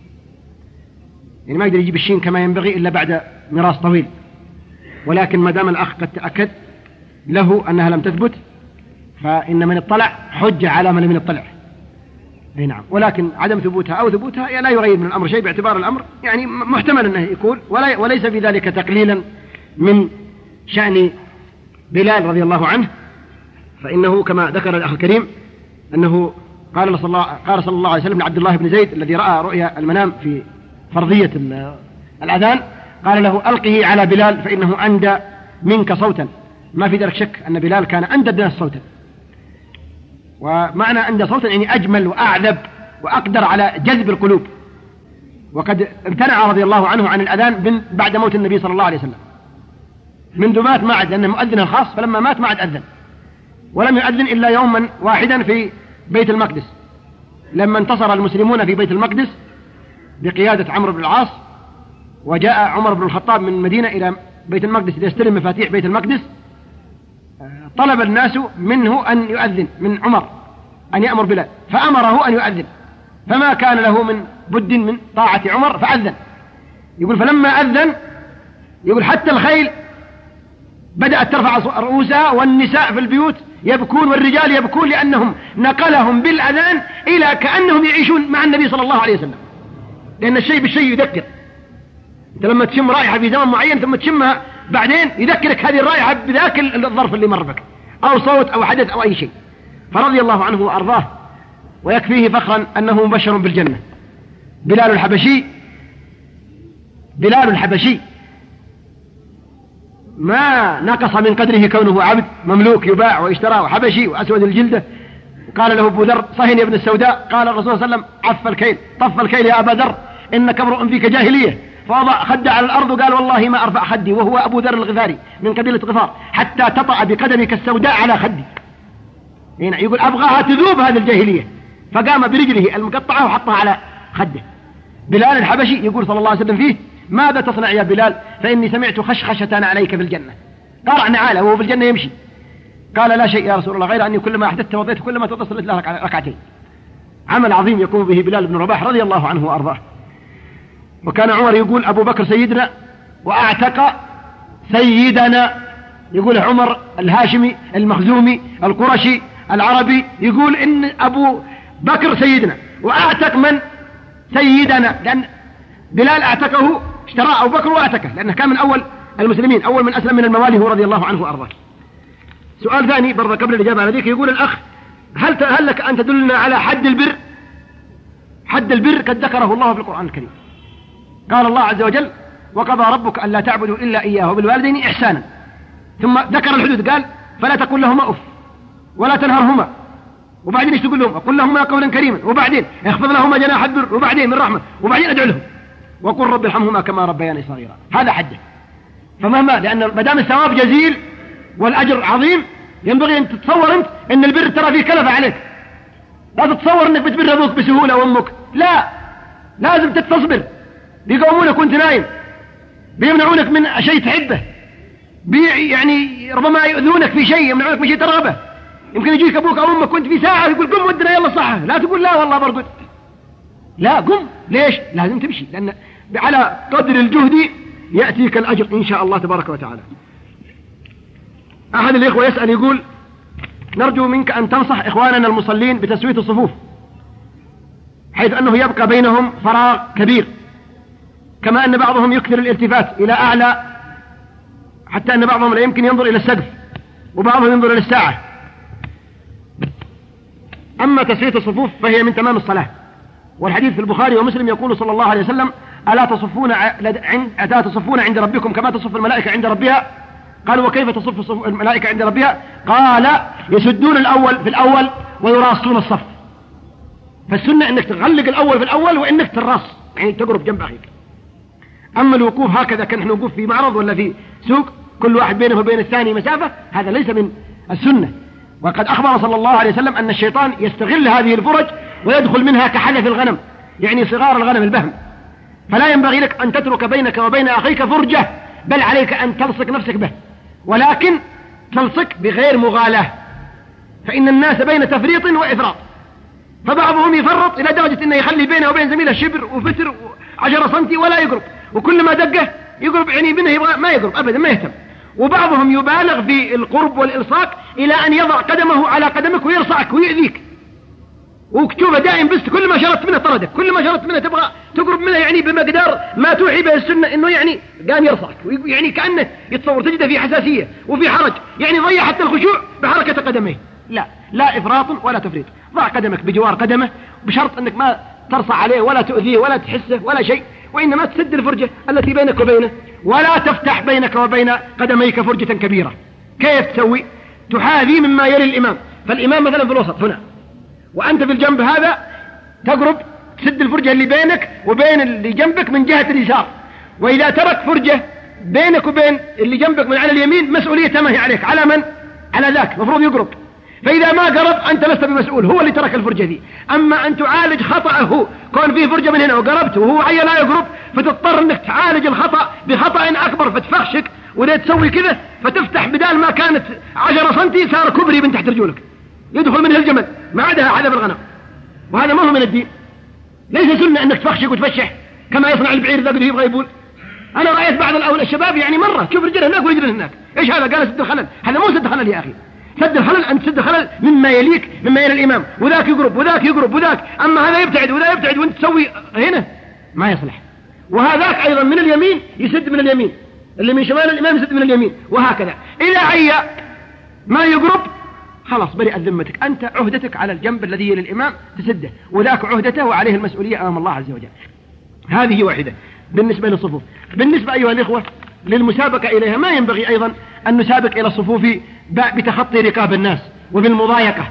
يعني ما يقدر يجيب الشين كما ينبغي إلا بعد مراس طويل، ولكن ما دام الأخ قد تأكد له أنها لم تثبت فإن من اطلع حجة على من لم يطلع. أي نعم، ولكن عدم ثبوتها أو ثبوتها يعني لا يغير من الأمر شيء، باعتبار الأمر يعني محتمل أنه يكون، وليس في ذلك تقليلا من شأن بلال رضي الله عنه، فإنه كما ذكر الأخ الكريم أنه قال صلى الله عليه وسلم لعبد الله بن زيد الذي رأى رؤيا المنام في فرضية الأذان، قال له ألقه على بلال فإنه أندى منك صوتا. ما في ذلك شك أن بلال كان أندى الناس صوتا، ومعنى أندى صوتا يعني أجمل وأعذب وأقدر على جذب القلوب، وقد امتنع رضي الله عنه عن الأذان بعد موت النبي صلى الله عليه وسلم، منذ مات ما عد، لأنه مؤذن الخاص، فلما مات ما عد أذن، ولم يؤذن إلا يوما واحدا في بيت المقدس لما انتصر المسلمون في بيت المقدس بقيادة عمرو بن العاص، وجاء عمر بن الخطاب من المدينة إلى بيت المقدس ليستلم مفاتيح بيت المقدس، طلب الناس منه أن يؤذن، من عمر أن يأمر بلال، فأمره أن يؤذن، فما كان له من بد من طاعة عمر فأذن. يقول فلما أذن يقول حتى الخيل بدأت ترفع رؤوسها والنساء في البيوت يبكون والرجال يبكون، لأنهم نقلهم بالأذان إلى كأنهم يعيشون مع النبي صلى الله عليه وسلم، لأن الشيء بالشيء يذكر. أنت لما تشم رائحة في زمن معين ثم تشمها بعدين يذكرك هذه الرائحة بذاك الظرف اللي مر بك، أو صوت أو حدث أو أي شيء. فرضي الله عنه وأرضاه، ويكفيه فخرا أنه مبشر بالجنة. بلال الحبشي ما نقص من قدره كونه عبد مملوك يباع ويشترى وحبشي وأسود الجلدة. قال له أبو ذر صهن يا ابن السوداء، قال الرسول صلى الله عليه وسلم طف الكيل يا أبا ذر إنك امرؤ فيك جاهلية، فوضع خد على الأرض وقال والله ما أرفع خدي، وهو أبو ذر الغفاري من قبيلة غفار، حتى تطأ بقدمك السوداء على خدي. هنا يقول أبغاها تذوب هذه الجاهلية، فقام برجله المقطعة وحطها على خده. بلال الحبشي يقول صلى الله عليه وسلم فيه: ماذا تصنع يا بلال؟ فإني سمعت خشخشة عليك في الجنة. قرع نعاله وهو في الجنة يمشي. قال: لا شيء يا رسول الله، غير أني كلما أحدثت توضيت، كلما توصلت له ركعتين. عمل عظيم يقوم به بلال بن رباح رضي الله عنه وأرضاه. وكان عمر يقول: أبو بكر سيدنا وأعتق سيدنا. يقول عمر الهاشمي المخزومي القرشي العربي يقول إن أبو بكر سيدنا وأعتق من؟ سيدنا، لأن بلال أعتقه، اشتراه أبو بكر وأعتقه، لأنه كان من أول المسلمين، أول من أسلم من الموالي هو رضي الله عنه وأرضاه. سؤال ثاني برضه قبل الإجابة على ذلك، يقول الأخ: هل لك أن تدلنا على حد البر؟ حد البر قد ذكره الله في القرآن الكريم. قال الله عز وجل: وقضى ربك ألا تعبدوا إلا إياه وبالوالدين إحسانا. ثم ذكر الحدود، قال: فلا تقل لهما أف ولا تنهرهما. وبعدين ايش تقول لهم؟ قل لهما قولا كريما. وبعدين اخفض لهما جناح البر. وبعدين من رحمة. وبعدين ادعو لهم وقل رب ارحمهما كما ربياني صغيرا. هذا حده. فمهما، لأن ما دام الثواب جزيل والأجر عظيم، ينبغي أن تتصور أنت أن البر ترى فيه كلفة عليك. لا تتصور أنك بتبر أبوك بسهولة وأمك، لا، لازم تتصبر. بيقومونك وأنت نايم، بيمنعونك من شيء تحبه، يعني ربما يؤذونك في شيء، يمنعونك من شيء ترغبه. يمكن يجيك أبوك أو أمك وأنت في ساعة يقول: قم ودنا يلا صحة. لا تقول لا والله برضو، لا قم. ليش؟ لازم تمشي، لأن على قدر الجهد يأتيك الأجر إن شاء الله تبارك وتعالى. أحد الإخوة يسأل يقول: نرجو منك أن تنصح إخواننا المصلين بتسوية الصفوف، حيث أنه يبقى بينهم فراغ كبير، كما أن بعضهم يكثر الالتفات إلى أعلى، حتى أن بعضهم لا يمكن ينظر إلى السقف، وبعضهم ينظر إلى الساعة. أما تسوية الصفوف فهي من تمام الصلاة، والحديث في البخاري ومسلم يقول صلى الله عليه وسلم: ألا تصفون عند ربكم كما تصف الملائكة عند ربها؟ قالوا: وكيف تصف الملائكة عند ربها؟ قال: يسدون الأول في الأول ويراصون الصف. فالسنة أنك تغلق الأول في الأول، وأنك تراص يعني تقرب جنب أخيك. أما الوقوف هكذا كان نوقف في معرض ولا في سوق، كل واحد بينه وبين الثاني مسافة، هذا ليس من السنة. وقد أخبر صلى الله عليه وسلم أن الشيطان يستغل هذه الفرج ويدخل منها كحلف الغنم، يعني صغار الغنم البهم. فلا ينبغي لك أن تترك بينك وبين أخيك فرجة، بل عليك أن تلصق نفسك به، ولكن تلصق بغير مغالاة، فإن الناس بين تفريط وإفراط. فبعضهم يفرط إلى درجة أنه يخلي بينه وبين زميله شبر وفتر 10 سنتي ولا يقرب، وكل ما دقه يقرب، يعني منه يبغى ما يقرب أبدا، ما يهتم. وبعضهم يبالغ في القرب والإلصاق إلى أن يضع قدمه على قدمك ويرصعك ويؤذيك، وكتوبة دائم، بس كل ما شرطت منه طردك، كل ما شرطت منه تبغى تقرب منه، يعني بمقدار ما توحي به السنة أنه يعني قام يرصعك، يعني كأنه يتصور تجده في حساسية وفي حرج، يعني ضيع حتى الخشوع بحركة قدميه. لا إفراط ولا تفريط. ضع قدمك بجوار قدمه، بشرط أنك ما ترصع عليه ولا تؤذيه ولا تحسه ولا شيء، وإنما تسد الفرجة التي بينك وبينه، ولا تفتح بينك وبين قدميك فرجة كبيرة. كيف تسوي؟ تحاذي مما يلي الإمام، فالإمام مثلا في الوسط هنا، وأنت في الجنب هذا، تقرب تسد الفرجة اللي بينك وبين اللي جنبك من جهة اليسار. وإذا ترك فرجة بينك وبين اللي جنبك من على اليمين، مسؤولية ما هي عليك، على من؟ على ذاك، مفروض يقرب. فإذا ما قرب أنت لست بمسؤول، هو اللي ترك الفرجة دي. أما أن تعالج خطأه، كون فيه فرجة من هنا وقربت وهو عيا لا يقرب، فتضطر أنك تعالج الخطأ بخطأ أكبر، فتفخشك ولا تسوي كذا، فتفتح بدال ما كانت 10 سنتي صار كبري من تحت رجولك، يدخل منه الجمل ما عادها عذاب الغنم. وهذا ما هو من الدين. ليس سنة أنك تفخشك وتفشح كما يصنع البعير ذا اللي يبغى يبول. أنا رأيت بعض الشباب يعني مرة شوف رجله هناك ورجله هناك، إيش هذا؟ قال سد الخلل. هذا مو سد خلل يا أخي، سد الخلل أن تسد خلل مما يليك، مما يلي الإمام، وذاك يقرب وذاك يقرب وذاك، أما هذا يبتعد وذا يبتعد وانت تسوي هنا ما يصلح. وهذاك أيضا من اليمين يسد من اليمين، اللي من شمال الإمام يسد من اليمين، وهكذا. إذا عيا ما يقرب خلاص برئت ذمتك، أنت عهدتك على الجنب الذي يلي الإمام تسده، وذاك عهدته وعليه المسؤولية أمام الله عز وجل. هذه واحدة بالنسبة للصفوف. بالنسبة أيها الإخوة للمسابقة إليها، ما ينبغي أيضا أن نسابق إلى الصفوف بتخطي رقاب الناس وبالمضايقة،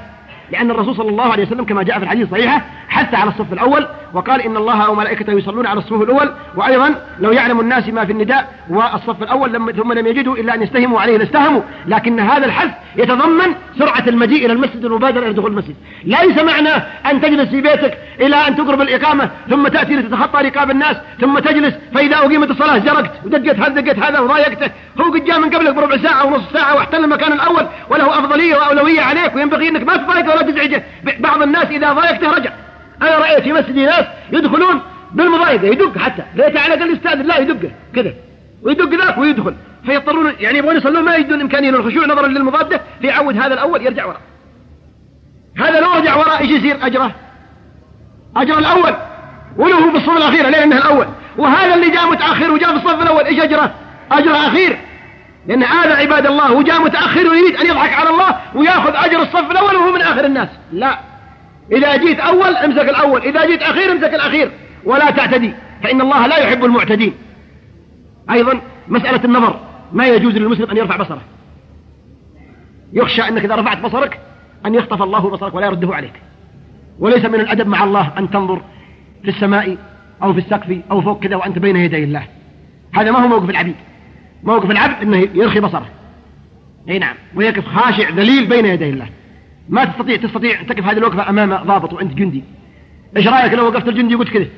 لأن الرسول صلى الله عليه وسلم كما جاء في الحديث الصحيحة حث على الصف الأول وقال إن الله وملائكته يصلون على الصف الأول، وأيضا لو يعلم الناس ما في النداء والصف الأول ثم لم يجدوا إلا أن يستهموا عليه لاستهموا. لكن هذا الحث يتضمن سرعة المجيء إلى المسجد والمبادرة إلى دخول المسجد. ليس معناه أن تجلس في بيتك إلى أن تقرب الإقامة ثم تأتي لتتخطى ركاب الناس ثم تجلس فإذا أقيمت الصلاة جرقت ودقت هذا دقت هذا وضايقته. هو قد جاء من قبلك بربع ساعة ونص ساعة واحتل المكان الأول وله أفضلية وأولوية عليك، وينبغي أنك ما تضايقه ولا تزعجه. بعض الناس إذا ضايقته رجع. أنا رأيت في مسجد ناس يدخلون بالمضايقة، يدق حتى ليت على قال الاستاذ لا يدقه كذا ويدق ذاك ويدخل، فيضطرون يعني يبغون يصلون ما يجدون إمكانية للخشوع نظرا للمضادة، فيعود هذا الأول يرجع وراء. هذا لو رجع وراء ايش يصير؟ أجر الأول وله بالصف الأخيرة لأنه الأول. وهذا اللي جاء متأخر وجاء في الصف الأول ايش أجره؟ أجر أخير، لأن هذا عباد الله وجاء متأخر ويريد أن يضحك على الله ويأخذ أجر الصف الأول وهو من آخر الناس. لا، إذا جيت أول امسك الأول، إذا جيت أخير امسك الأخير، ولا تعتدي فإن الله لا يحب المعتدين. أيضا مسألة النظر، ما يجوز للمسلم أن يرفع بصره. يخشى أنك إذا رفعت بصرك أن يخطف الله بصرك ولا يرده عليك. وليس من الأدب مع الله أن تنظر في السماء أو في السقف أو فوق كذا وأنت بين يدي الله. هذا ما هو موقف العبيد. موقف العبد أنه يرخي بصره، أي نعم، ويقف خاشع ذليل بين يدي الله. ما تستطيع تقف هذه الوقفة أمام ضابط وأنت جندي. إيش رأيك لو وقفت الجندي وقلت كذا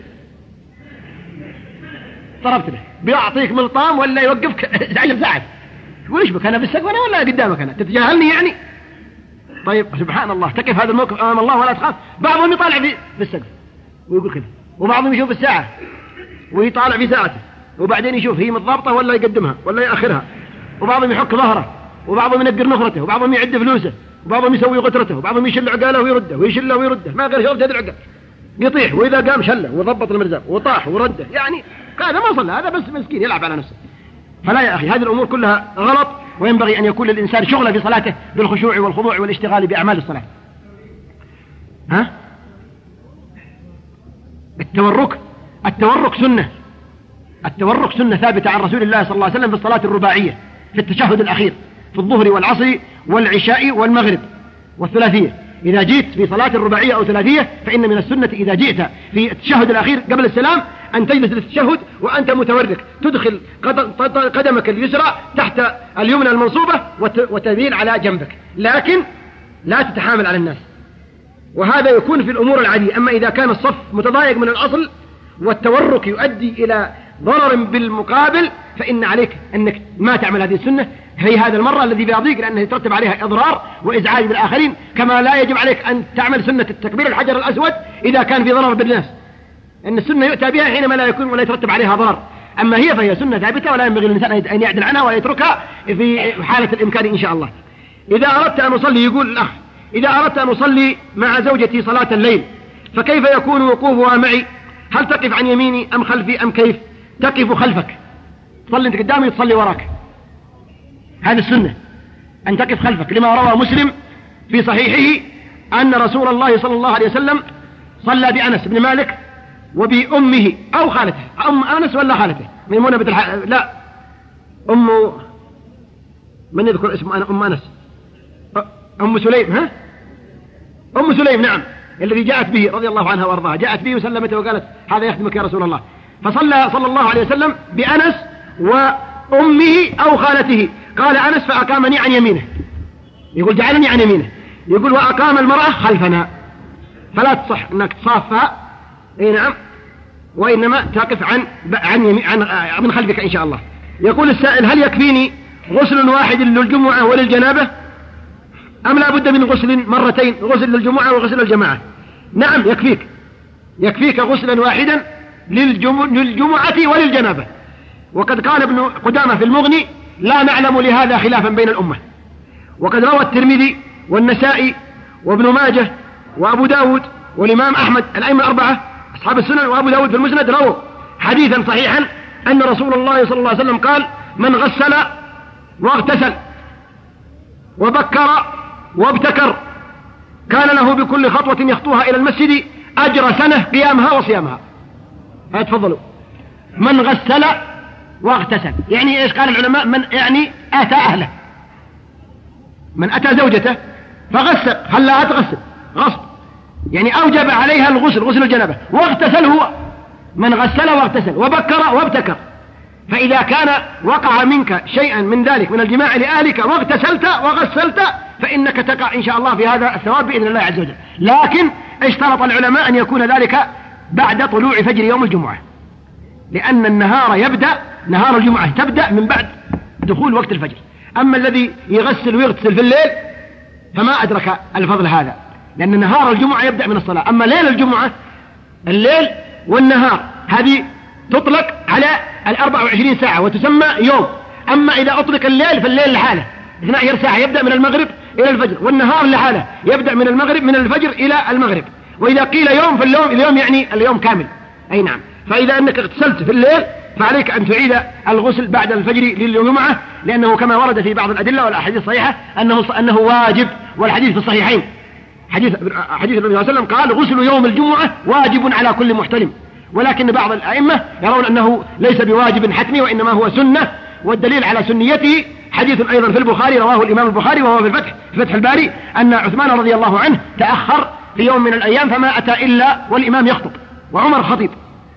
ضربت له بيعطيك ملطام ولا يوقفك 10 ساعات؟ تقول إيش بك أنا في السقف ولا قدامك أنا؟ تتجاهلني يعني؟ طيب سبحان الله، تقف هذا الموقف أمام الله ولا تخاف. بعضهم يطالع في السقف ويقول كذا، وبعضهم يشوف الساعة ويطالع في ساعته وبعدين يشوف هي متضابطة ولا يقدمها ولا يأخرها، وبعضهم يحك ظهره، وبعضهم ينقر نخرته، وبعضهم يعد فلوسه، وبعضهم يسوي غترته، وبعضهم يشل عقاله ويرده ويشله ويرده، ما قال شرط هذا العقال يطيح، وإذا قام شله وضبط المرزاق وطاح ورده. يعني هذا ما صلى، هذا بس مسكين يلعب على نفسه. فلا يا أخي، هذه الأمور كلها غلط، وينبغي أن يكون للإنسان شغله في صلاته بالخشوع والخضوع والاشتغال بأعمال الصلاة. التورك سنة. التورك سنة ثابتة عن رسول الله صلى الله عليه وسلم في الصلاة الرباعية في التشهد الأخير في الظهر والعصر والعشاء والمغرب والثلاثية. إذا جئت في صلاة الرباعية أو ثلاثية فإن من السنة إذا جئت في التشهد الأخير قبل السلام أن تجلس للتشهد وأنت متورك، تدخل قدمك اليسرى تحت اليمنى المنصوبة وتميل على جنبك، لكن لا تتحامل على الناس. وهذا يكون في الأمور العادية. أما إذا كان الصف متضايق من الأصل والتورك يؤدي إلى ضرر بالمقابل فإن عليك أنك ما تعمل هذه السنة في هذا المرة الذي بها ضيق، لأنه يترتب عليها إضرار وإزعاج بالآخرين. كما لا يجب عليك أن تعمل سنة التكبير الحجر الأسود إذا كان في ضرر بالناس، أن السنة يؤتى بها حينما لا يكون ولا يترتب عليها ضرر. أما هي فهي سنة ثابتة ولا ينبغي للإنسان أن يعدل عنها ولا يتركها في حالة الإمكان إن شاء الله. إذا أردت أن أصلي، يقول الأخ، إذا أردت أن أصلي مع زوجتي صلاة الليل فكيف يكون وقوفها معي؟ هل تقف عن يميني أم خلفي أم كيف؟ تقف خلفك، تصلي أنت قدامي تصلي وراك. هذه السنة أن تقف خلفك، لما روى مسلم في صحيحه أن رسول الله صلى الله عليه وسلم صلى بأنس بن مالك وبأمه أو خالته، أم أنس ولا خالته ميمونة بنت لا من يذكر اسم أم أنس؟ أم سليم. أم سليم، نعم، الذي جاءت به رضي الله عنها وارضاها، جاءت به وسلمته وقالت هذا يخدمك يا رسول الله. فصلى صلى الله عليه وسلم بأنس وأمه أو خالته. قال أنس فأقامني عن يمينه، يقول جعلني عن يمينه، يقول وأقام المرأة خلفنا. فلا تصح أنك تصافها، أي نعم، وإنما تقف من خلفك إن شاء الله. يقول السائل هل يكفيني غسل واحد للجمعة وللجنابة أم لا بد من غسل مرتين، غسل للجمعة وغسل للجماعة؟ نعم يكفيك غسلا واحدا للجمعة وللجنابة. وقد قال ابن قدامة في المغني لا نعلم لهذا خلافا بين الأمة. وقد روى الترمذي والنسائي وابن ماجه وأبو داود والإمام أحمد الأئمة الأربعة أصحاب السنن وأبو داود في المسند رووا حديثا صحيحا أن رسول الله صلى الله عليه وسلم قال من غسل واغتسل وبكر وابتكر كان له بكل خطوة يخطوها إلى المسجد أجر سنة قيامها وصيامها. تفضلوا. من غسل واغتسل يعني إيش؟ قال العلماء من يعني أتى أهله، من أتى زوجته فغسل خلاها تغسل غصب، يعني أوجب عليها الغسل، غسل الجنابة، واغتسل هو من غسل واغتسل وبكر وابتكر. فإذا كان وقع منك شيئا من ذلك من الجماع لأهلك واغتسلت وغسلت فإنك تقع إن شاء الله في هذا الثواب بإذن الله عز وجل. لكن اشترط العلماء أن يكون ذلك بعد طلوع فجر يوم الجمعة، لأن النهار يبدأ، نهار الجمعة تبدأ من بعد دخول وقت الفجر. أما الذي يغسل ويغتسل في الليل فما أدرك الفضل هذا، لأن نهار الجمعة يبدأ من الصلاة. أما ليل الجمعة، الليل والنهار هذه تطلق على 24 ساعة وتسمى يوم. أما إذا أطلق الليل فالليل لحاله 12 ساعة يبدأ من المغرب إلى الفجر، والنهار لحاله يبدأ من المغرب من الفجر إلى المغرب. وإذا قيل يوم فاليوم يعني اليوم كامل. أي نعم. فإذا أنك اغتسلت في الليل فعليك أن تعيد الغسل بعد الفجر للجمعة، لأنه كما ورد في بعض الأدلة والأحاديث الصحيحة أنه واجب. والحديث في الصحيحين حديث النبي صلى الله عليه وسلم قال غسل يوم الجمعة واجب على كل محتلم. ولكن بعض الأئمة يرون أنه ليس بواجب حتمي وإنما هو سنة، والدليل على سنيته حديث أيضا في البخاري رواه الإمام البخاري وهو في فتح الباري أن عثمان رضي الله عنه تأخر في يوم من الأيام فما أتى إلا والإمام يخطب وعمر خطيب،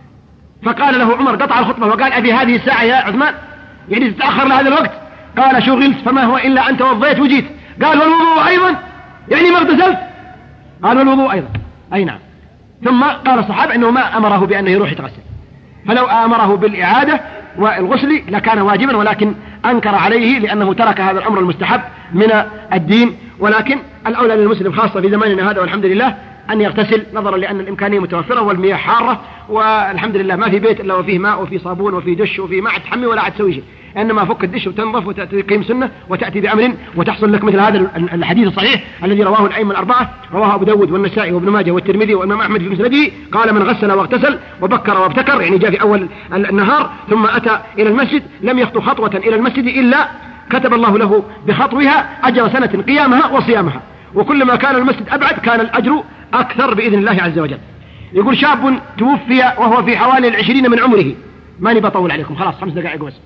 فقال له عمر قطع الخطبة وقال أبي هذه الساعة يا عثمان، يعني تتأخر لهذا الوقت؟ قال شغلت فما هو إلا أن توضيت وجيت. قال والوضوء أيضا، يعني ما اغتسلت؟ قال والوضوء أيضا. أي نعم. ثم قال الصحابة أنه ما أمره بأنه يروح يتغسل، فلو أمره بالإعادة والغسل لكان واجبا، ولكن أنكر عليه لأنه ترك هذا الأمر المستحب من الدين. ولكن الأولى للمسلم خاصة في زماننا هذا والحمد لله أن يغتسل، نظرا لأن الإمكانية متوفرة والمياه حارة، والحمد لله ما في بيت إلا وفيه ماء وفيه صابون وفيه دش وفيه ما تحمي ولا عاد تسوي شيء، إنما فك الدش وتنظف وتقيم سنة وتأتي بأمر وتحصل لك مثل هذا الحديث الصحيح الذي رواه الأئمة الأربعة، رواه أبو داود والنسائي وابن ماجه والترمذي والإمام أحمد في مسنده، قال من غسل واغتسل وبكر وابتكر، يعني جاء في أول النهار ثم أتى إلى المسجد لم يخطو خطوة إلى المسجد إلا كتب الله له بخطوها أجر سنة قيامها وصيامها، وكلما كان المسجد أبعد كان الأجر أكثر بإذن الله عز وجل. يقول شاب توفي وهو في حوالي 20 من عمره، ماني بطول عليكم خلاص 5 دقائق بس،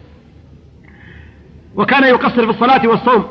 وكان يقصر في الصلاة والصوم،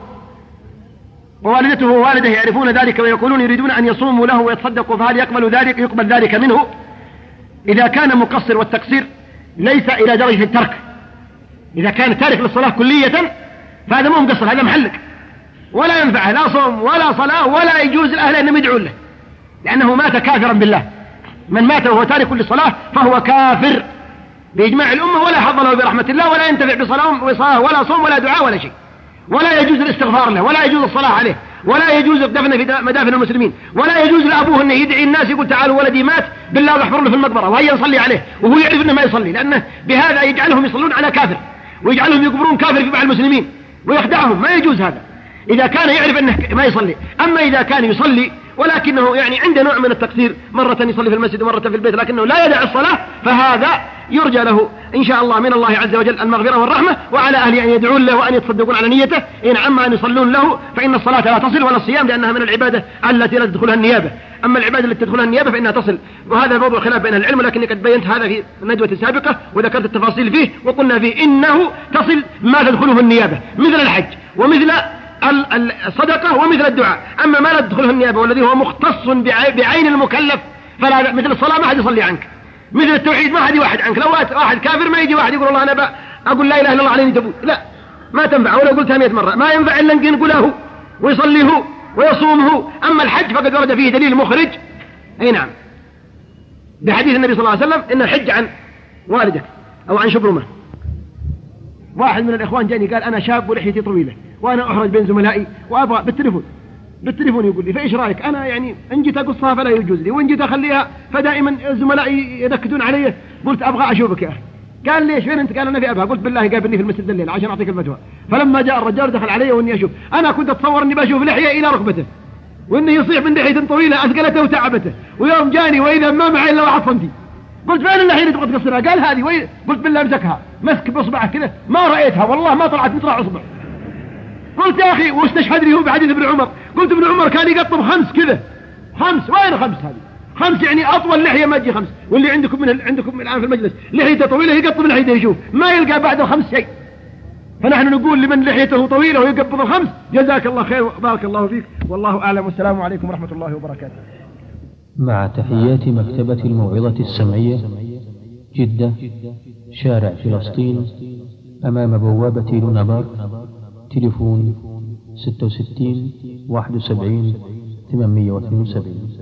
ووالدته ووالده يعرفون ذلك ويقولون يريدون أن يصوموا له ويتصدقوا، فهل يقبل ذلك منه؟ إذا كان مقصر والتقصير ليس إلى درجة الترك، إذا كان تارك للصلاة كلية فهذا مو مقصر، هذا محلك ولا ينفعه لا صوم ولا صلاة ولا يجوز لأهله أنهم يدعون له، لأنه مات كافرا بالله. من مات وهو تارك للصلاة فهو كافر بإجماع الأمة، ولا حظ له برحمة الله، ولا ينتفع بصلاة ولا صوم ولا دعاء ولا شيء، ولا يجوز الاستغفار له، ولا يجوز الصلاة عليه، ولا يجوز الدفن في مدافن المسلمين، ولا يجوز لأبوه أنه يدعي الناس يقول تعالوا ولدي مات بالله واحفر له في المقبرة وهيا نصلي عليه وهو يعرف أنه ما يصلي، لأنه بهذا يجعلهم يصلون على كافر ويجعلهم يقبرون كافر في بعض المسلمين ويخدعهم، ما يجوز هذا إذا كان يعرف أنه ما يصلي. أما إذا كان يصلي ولكنه يعني عنده نوع من التقصير، مرة يصلي في المسجد ومرة في البيت لكنه لا يدع الصلاة، فهذا يرجى له إن شاء الله من الله عز وجل المغفرة والرحمة، وعلى أهله أن يدعون له وأن يتصدقون على نيته، إن عما أن يصلون له، فإن الصلاة لا تصل ولا الصيام لأنها من العبادة التي لا تدخلها النيابة، أما العبادة التي تدخلها النيابة فإنها تصل. وهذا موضوع خلاف بين العلم، لكني قد بينت هذا في الندوة السابقة وذكرت التفاصيل فيه، وقلنا فيه إنه تصل ما تدخله النيابة مثل الحج ومثل الصدقة ومثل الدعاء. أما ما لا تدخله النيابة والذي هو مختص بعين المكلف فلا، مثل الصلاة ما حد يصلي عنك، مثل التوحيد ما حد يوحد عنك، لو واحد كافر ما يجي واحد يقول الله أنا أقول لا إله إلا الله عليني تبوت، لا ما تنفع، ولو قلتها 100 مرة ما ينفع إلا أن يقوله ويصليه ويصومه. أما الحج فقد ورد فيه دليل مخرج، أي نعم، بحديث النبي صلى الله عليه وسلم إن الحج عن والدك أو عن شبرمة. واحد من الإخوان جاني قال أنا شاب ولحيتي طويلة وأنا أحرج بين زملائي وأبغى بالتليفون يقول لي فإيش رأيك؟ أنا يعني إن جيت أقصها فلا يجوز لي، وإن جيت أخليها فدائما زملائي ينكدون علي. قلت أبغى أشوفك يا أخي. قال ليش فين أنت؟ قال أنا في أبها. قلت بالله قابلني في المسجد الليل عشان أعطيك الفتوى. فلما جاء الرجال دخل علي وإني أشوف، أنا كنت أتصور إني بشوف لحية إلى ركبته وإنه يصيح من لحية طويلة أثقلته وتعبته، ويوم جاني وإذا ما معي إلا 1 سنتي. قلت فين اللحية اللي تبغى تقصرها؟ قال هذه. قلت بالله امسكها، مسك بإصبعه كذا ما رأيتها والله ما طلعت مثل أصبع. قلت يا أخي واستشهد لي هو بحديث ابن عمر. قلت ابن عمر كان يقطب 5 كذا 5. وين 5 هذه؟ 5 يعني أطول لحية ما تجي 5. واللي عندكم الآن في المجلس لحيته طويلة يقطب لحيته يشوف ما يلقى بعد 5 شيء. فنحن نقول لمن لحيته طويلة ويقبض 5 جزاك الله خير وبارك الله فيك. والله أعلم، والسلام عليكم ورحمة الله وبركاته. مع تحيات مكتبة الموعظة السمعية، جدة، شارع فلسطين، أمام بوابة لونا بارك. تليفون 66 71 872.